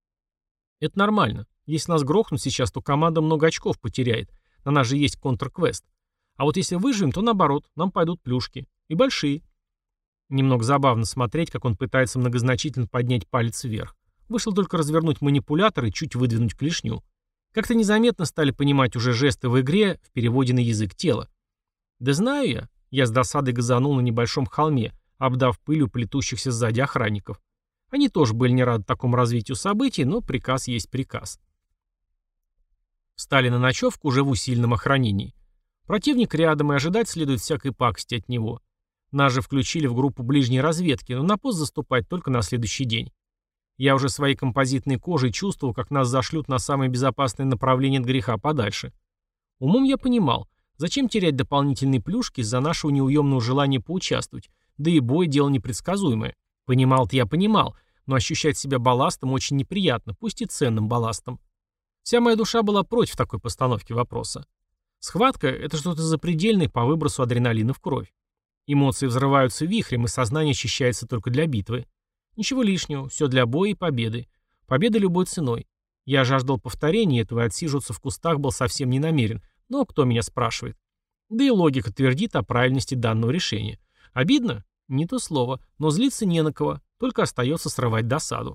S1: «Это нормально. Если нас грохнут сейчас, то команда много очков потеряет. На нас же есть контрквест. А вот если выживем, то наоборот, нам пойдут плюшки. И большие». Немного забавно смотреть, как он пытается многозначительно поднять палец вверх. Вышло только развернуть манипулятор и чуть выдвинуть клешню. Как-то незаметно стали понимать уже жесты в игре в переводе на язык тела. «Да знаю я». Я с досадой газанул на небольшом холме, обдав пылью плетущихся сзади охранников. Они тоже были не рады такому развитию событий, но приказ есть приказ. Встали на ночевку уже в усиленном охранении. Противник рядом, и ожидать следует всякой пакости от него. Нас же включили в группу ближней разведки, но на пост заступать только на следующий день. Я уже своей композитной кожей чувствовал, как нас зашлют на самое безопасное направление от греха подальше. Умом я понимал, зачем терять дополнительные плюшки из-за нашего неуемного желания поучаствовать, да и бой — дело непредсказуемое. Понимал-то я понимал, но ощущать себя балластом очень неприятно, пусть и ценным балластом. Вся моя душа была против такой постановки вопроса. Схватка — это что-то запредельное по выбросу адреналина в кровь. Эмоции взрываются вихрем, и сознание очищается только для битвы. Ничего лишнего, все для боя и победы. Победа любой ценой. Я жаждал повторения этого и отсиживаться в кустах был совсем не намерен. Но кто меня спрашивает? Да и логика твердит о правильности данного решения. Обидно? Не то слово. Но злиться не на кого. Только остается срывать досаду.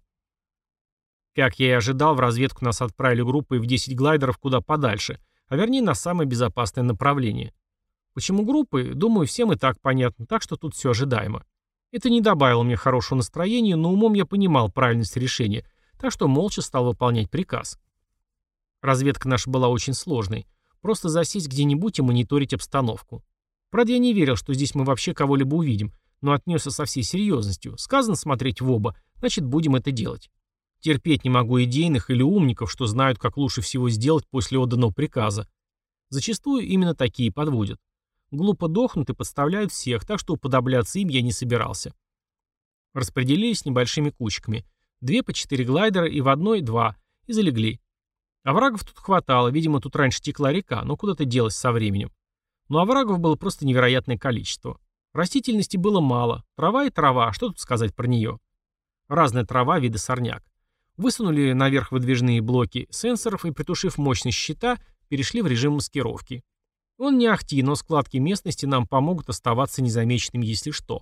S1: Как я и ожидал, в разведку нас отправили группой в десять глайдеров куда подальше, а вернее на самое безопасное направление. Почему группы? Думаю, всем и так понятно, так что тут все ожидаемо. Это не добавило мне хорошего настроения, но умом я понимал правильность решения, так что молча стал выполнять приказ. Разведка наша была очень сложной. Просто засесть где-нибудь и мониторить обстановку. Правда, я не верил, что здесь мы вообще кого-либо увидим, но отнесся со всей серьезностью. Сказано смотреть в оба, значит, будем это делать. Терпеть не могу идейных или умников, что знают, как лучше всего сделать после отданного приказа. Зачастую именно такие подводят. Глупо дохнут и подставляют всех, так что уподобляться им я не собирался. Распределились небольшими кучками. Две по четыре глайдера и в одной два. И залегли. Оврагов тут хватало, видимо, тут раньше текла река, но куда-то делась со временем. Но оврагов было просто невероятное количество. Растительности было мало. Трава и трава, что тут сказать про нее? Разная трава, вида сорняк. Высунули наверх выдвижные блоки сенсоров и, притушив мощность щита, перешли в режим маскировки. Он не ахти, но складки местности нам помогут оставаться незамеченными, если что.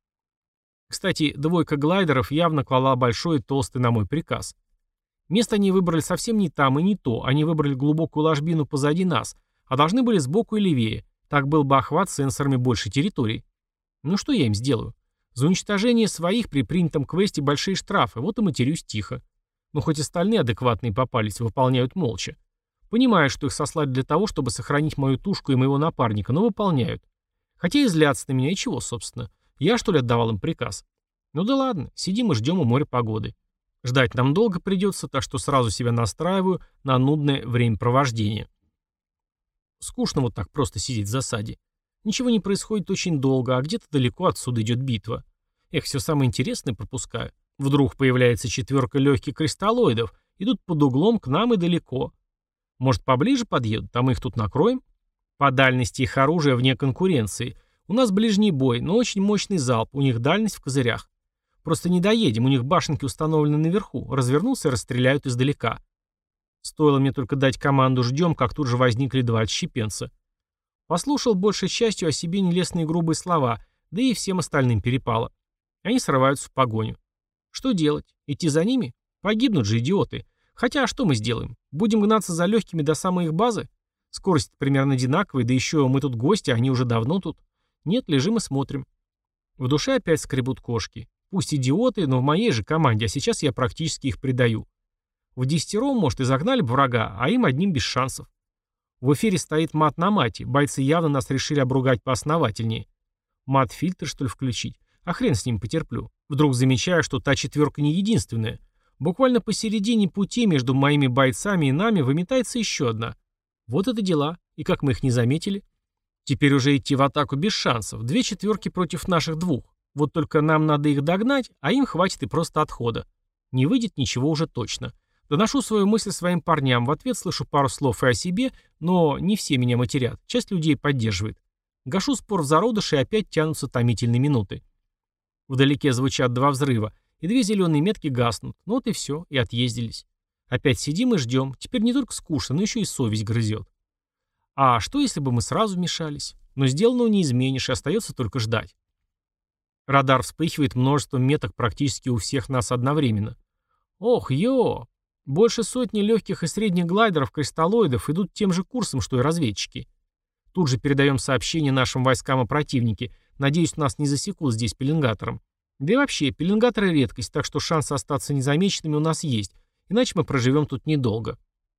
S1: Кстати, двойка глайдеров явно клала большой и толстый на мой приказ. Место они выбрали совсем не там и не то, они выбрали глубокую ложбину позади нас, а должны были сбоку и левее, так был бы охват сенсорами большей территории. Ну что я им сделаю? За уничтожение своих при принятом квесте большие штрафы, вот и матерюсь тихо. Но хоть остальные адекватные попались, выполняют молча. Понимаю, что их сослать для того, чтобы сохранить мою тушку и моего напарника, но выполняют. Хотя и злятся на меня, и чего, собственно. Я, что ли, отдавал им приказ? Ну да ладно, сидим и ждем у моря погоды. Ждать нам долго придется, так что сразу себя настраиваю на нудное времяпровождение. Скучно вот так просто сидеть в засаде. Ничего не происходит очень долго, а где-то далеко отсюда идет битва. Эх, все самое интересное пропускаю. Вдруг появляется четверка легких кристаллоидов, идут под углом к нам и далеко. Может, поближе подъедут, а мы их тут накроем? По дальности их оружия вне конкуренции. У нас ближний бой, но очень мощный залп, у них дальность в козырях. Просто не доедем, у них башенки установлены наверху. Развернулся и расстреляют издалека. Стоило мне только дать команду «ждем», как тут же возникли два отщепенца. Послушал большей частью о себе нелестные грубые слова, да и всем остальным перепало. Они срываются в погоню. Что делать? Идти за ними? Погибнут же идиоты. Хотя, что мы сделаем? Будем гнаться за легкими до самой их базы? Скорость примерно одинаковая, да еще мы тут гости, а они уже давно тут. Нет, лежим и смотрим. В душе опять скребут кошки. Пусть идиоты, но в моей же команде, а сейчас я практически их предаю. В десятером, может, и загнали бы врага, а им одним без шансов. В эфире стоит мат на мате, бойцы явно нас решили обругать поосновательнее. Мат-фильтр, что ли, включить? А хрен с ним потерплю. Вдруг замечаю, что та четверка не единственная. Буквально посередине пути между моими бойцами и нами выметается еще одна. Вот это дела. И как мы их не заметили? Теперь уже идти в атаку без шансов. Две четверки против наших двух. Вот только нам надо их догнать, а им хватит и просто отхода. Не выйдет ничего уже точно. Доношу свою мысль своим парням. В ответ слышу пару слов и о себе, но не все меня матерят. Часть людей поддерживает. Гашу спор в зародыше, и опять тянутся томительные минуты. Вдалеке звучат два взрыва, и две зеленые метки гаснут. Ну вот и все, и отъездились. Опять сидим и ждем. Теперь не только скучно, но еще и совесть грызет. А что, если бы мы сразу вмешались? Но сделанного не изменишь, и остается только ждать. Радар вспыхивает множеством меток практически у всех нас одновременно. Ох, ё! Больше сотни легких и средних глайдеров-кристаллоидов идут тем же курсом, что и разведчики. Тут же передаем сообщение нашим войскам о противнике. Надеюсь, нас не засекут здесь пеленгатором. Да и вообще, пеленгаторы — редкость, так что шанс остаться незамеченными у нас есть, иначе мы проживем тут недолго.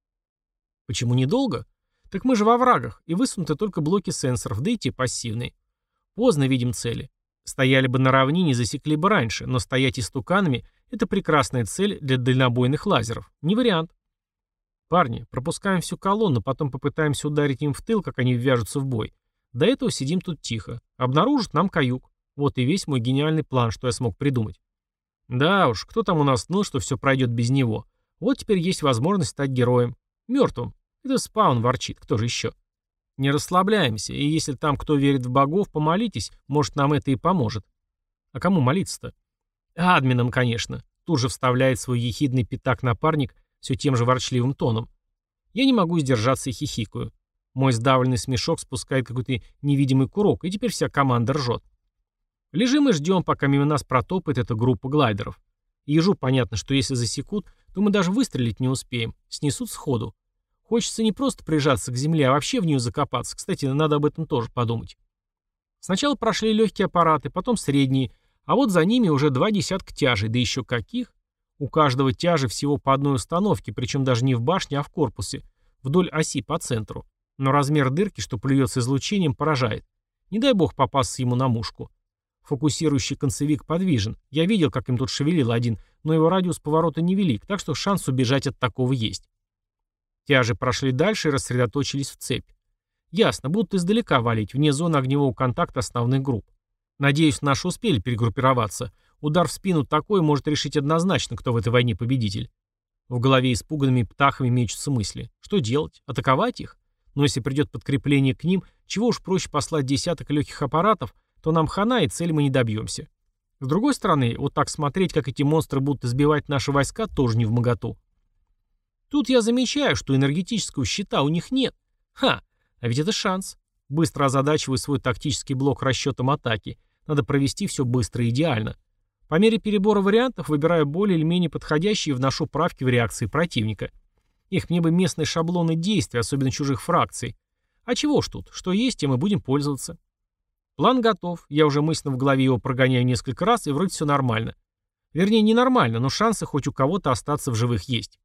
S1: Почему недолго? Так мы же во врагах, и высунуты только блоки сенсоров, да и те пассивные. Поздно видим цели. Стояли бы на равнине, засекли бы раньше, но стоять истуканами — это прекрасная цель для дальнобойных лазеров. Не вариант. Парни, пропускаем всю колонну, потом попытаемся ударить им в тыл, как они ввяжутся в бой. До этого сидим тут тихо. Обнаружат нам каюк. Вот и весь мой гениальный план, что я смог придумать. Да уж, кто там у нас знал, что все пройдет без него? Вот теперь есть возможность стать героем. Мертвым. Это спаун ворчит, кто же еще? Не расслабляемся, и если там кто верит в богов, помолитесь, может, нам это и поможет. А кому молиться-то? Админам, конечно. Тут же вставляет свой ехидный пятак напарник все тем же ворчливым тоном. Я не могу сдержаться и хихикаю. Мой сдавленный смешок спускает какой-то невидимый курок, и теперь вся команда ржет. Лежим и ждем, пока мимо нас протопает эта группа глайдеров. Ежу понятно, что если засекут, то мы даже выстрелить не успеем, снесут сходу. Хочется не просто прижаться к земле, а вообще в нее закопаться. Кстати, надо об этом тоже подумать. Сначала прошли легкие аппараты, потом средние, а вот за ними уже два десятка тяжей, да еще каких. У каждого тяжи всего по одной установке, причем даже не в башне, а в корпусе, вдоль оси по центру. Но размер дырки, что плюется излучением, поражает. Не дай бог попасться ему на мушку. Фокусирующий концевик подвижен. Я видел, как им тут шевелил один, но его радиус поворота невелик, так что шанс убежать от такого есть. Тяжи прошли дальше и рассредоточились в цепь. Ясно, будут издалека валить, вне зоны огневого контакта основных групп. Надеюсь, наши успели перегруппироваться. Удар в спину такой может решить однозначно, кто в этой войне победитель. В голове испуганными птахами мечутся мысли. Что делать? Атаковать их? Но если придет подкрепление к ним, чего уж проще послать десяток легких аппаратов, то нам хана и цели мы не добьемся. С другой стороны, вот так смотреть, как эти монстры будут избивать наши войска, тоже не вмоготу. Тут я замечаю, что энергетического щита у них нет. Ха, а ведь это шанс. Быстро озадачиваю свой тактический блок расчетом атаки. Надо провести все быстро и идеально. По мере перебора вариантов выбираю более или менее подходящие и вношу правки в реакции противника. Их мне бы местные шаблоны действий, особенно чужих фракций. А чего ж тут? Что есть, тем и будем пользоваться. План готов. Я уже мысленно в голове его прогоняю несколько раз, и вроде все нормально. Вернее, не нормально, но шансы хоть у кого-то остаться в живых есть.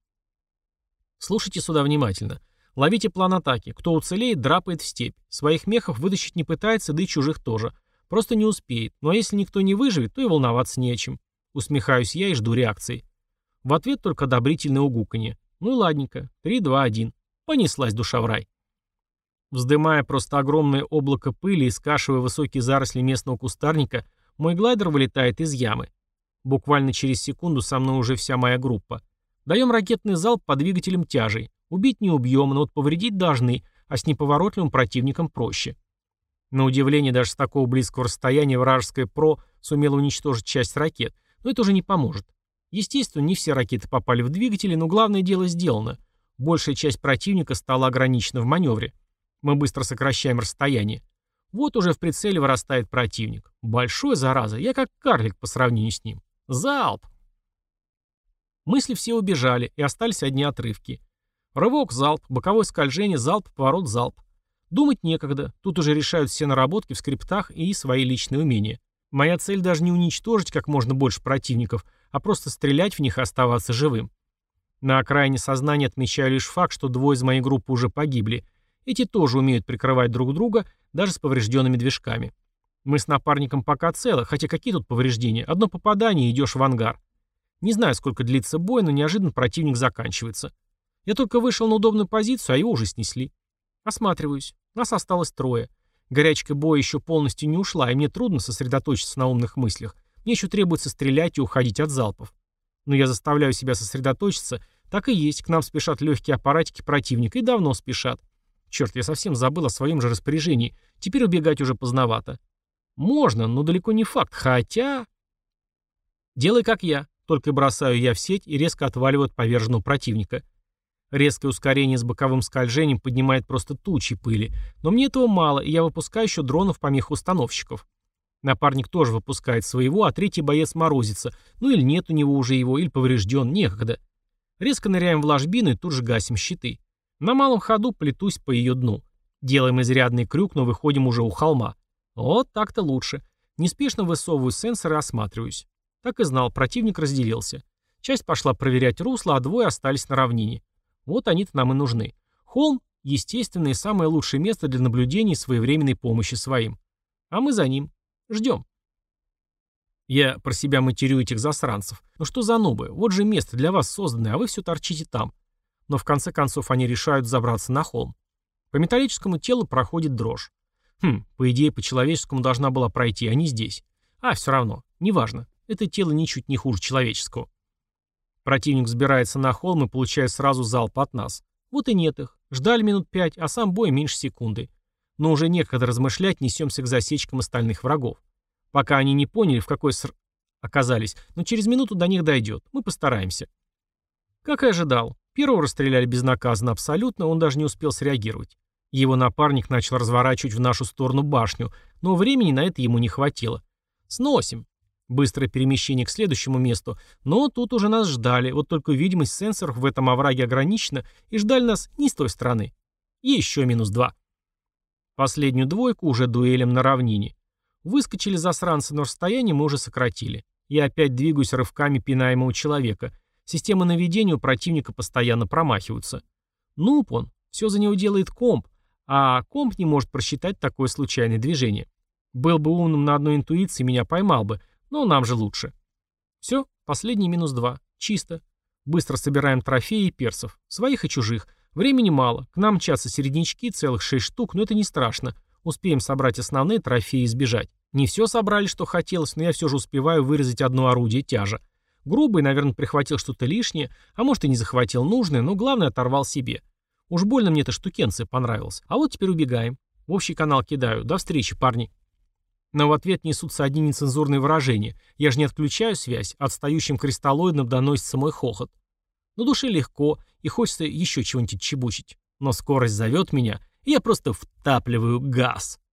S1: Слушайте сюда внимательно. Ловите план атаки. Кто уцелеет, драпает в степь. Своих мехов вытащить не пытается, да и чужих тоже. Просто не успеет. Ну а если никто не выживет, то и волноваться не о чем. Усмехаюсь я и жду реакции. В ответ только одобрительное угуканье. Ну и ладненько. Три, два, один. Понеслась душа в рай. Вздымая просто огромное облако пыли и скашивая высокие заросли местного кустарника, мой глайдер вылетает из ямы. Буквально через секунду со мной уже вся моя группа. Даем ракетный залп по двигателям тяжей. Убить не убьем, но вот повредить должны, а с неповоротливым противником проще. На удивление, даже с такого близкого расстояния вражеское ПРО сумело уничтожить часть ракет, но это уже не поможет. Естественно, не все ракеты попали в двигатели, но главное дело сделано. Большая часть противника стала ограничена в маневре. Мы быстро сокращаем расстояние. Вот уже в прицеле вырастает противник. Большой, зараза, я как карлик по сравнению с ним. Залп! Мысли все убежали, и остались одни отрывки. Рывок, залп, боковое скольжение, залп, поворот, залп. Думать некогда, тут уже решают все наработки в скриптах и свои личные умения. Моя цель даже не уничтожить как можно больше противников, а просто стрелять в них и оставаться живым. На окраине сознания отмечаю лишь факт, что двое из моей группы уже погибли. Эти тоже умеют прикрывать друг друга, даже с поврежденными движками. Мы с напарником пока целы, хотя какие тут повреждения? Одно попадание и идешь в ангар. Не знаю, сколько длится бой, но неожиданно противник заканчивается. Я только вышел на удобную позицию, а его уже снесли. Осматриваюсь. Нас осталось трое. Горячка боя еще полностью не ушла, и мне трудно сосредоточиться на умных мыслях. Мне еще требуется стрелять и уходить от залпов. Но я заставляю себя сосредоточиться. Так и есть, к нам спешат легкие аппаратики противника, и давно спешат. Черт, я совсем забыл о своем же распоряжении. Теперь убегать уже поздновато. Можно, но далеко не факт. Хотя... Делай как я. Только бросаю я в сеть и резко отваливаю от поверженного противника. Резкое ускорение с боковым скольжением поднимает просто тучи пыли. Но мне этого мало, и я выпускаю еще дронов помех установщиков. Напарник тоже выпускает своего, а третий боец морозится. Ну или нет у него уже его, или поврежден, некогда. Резко ныряем в ложбину и тут же гасим щиты. На малом ходу плетусь по ее дну. Делаем изрядный крюк, но выходим уже у холма. Вот так-то лучше. Неспешно высовываю сенсор и осматриваюсь. Так и знал, противник разделился. Часть пошла проверять русло, а двое остались на равнине. Вот они-то нам и нужны. Холм — естественное и самое лучшее место для наблюдения и своевременной помощи своим. А мы за ним. Ждем. Я про себя матерю этих засранцев. Ну что за нубы? Вот же место для вас созданное, а вы все торчите там. Но в конце концов они решают забраться на холм. По металлическому телу проходит дрожь. Хм, по идее, по-человеческому должна была пройти, а не здесь. А, все равно, неважно. Это тело ничуть не хуже человеческого. Противник взбирается на холм и получает сразу залп от нас. Вот и нет их. Ждали минут пять, а сам бой меньше секунды. Но уже некогда размышлять, несемся к засечкам остальных врагов. Пока они не поняли, в какой ср... оказались, но через минуту до них дойдет. Мы постараемся. Как и ожидал. Первого расстреляли безнаказанно абсолютно, он даже не успел среагировать. Его напарник начал разворачивать в нашу сторону башню, но времени на это ему не хватило. Сносим. Быстрое перемещение к следующему месту, но тут уже нас ждали, вот только видимость сенсоров в этом овраге ограничена, и ждали нас не с той стороны. И еще минус два. Последнюю двойку уже дуэлем на равнине. Выскочили засранцы, но расстояние мы уже сократили. Я опять двигаюсь рывками пинаемого человека. Системы наведения у противника постоянно промахиваются. Нуб он, все за него делает комп, а комп не может просчитать такое случайное движение. Был бы умным на одной интуиции, меня поймал бы, но нам же лучше. Все, последний минус два. Чисто. Быстро собираем трофеи и персов. Своих и чужих. Времени мало. К нам мчатся середнячки, целых шесть штук, но это не страшно. Успеем собрать основные трофеи и сбежать. Не все собрали, что хотелось, но я все же успеваю вырезать одно орудие тяжа. Грубый, наверное, прихватил что-то лишнее, а может и не захватил нужное, но главное оторвал себе. Уж больно мне эта штукенция понравилась. А вот теперь убегаем. В общий канал кидаю. До встречи, парни. Но в ответ несутся одни нецензурные выражения. Я же не отключаю связь, отстающим кристаллоидом доносится мой хохот. На душе легко, и хочется еще чего-нибудь отчебучить. Но скорость зовет меня, и я просто втапливаю газ.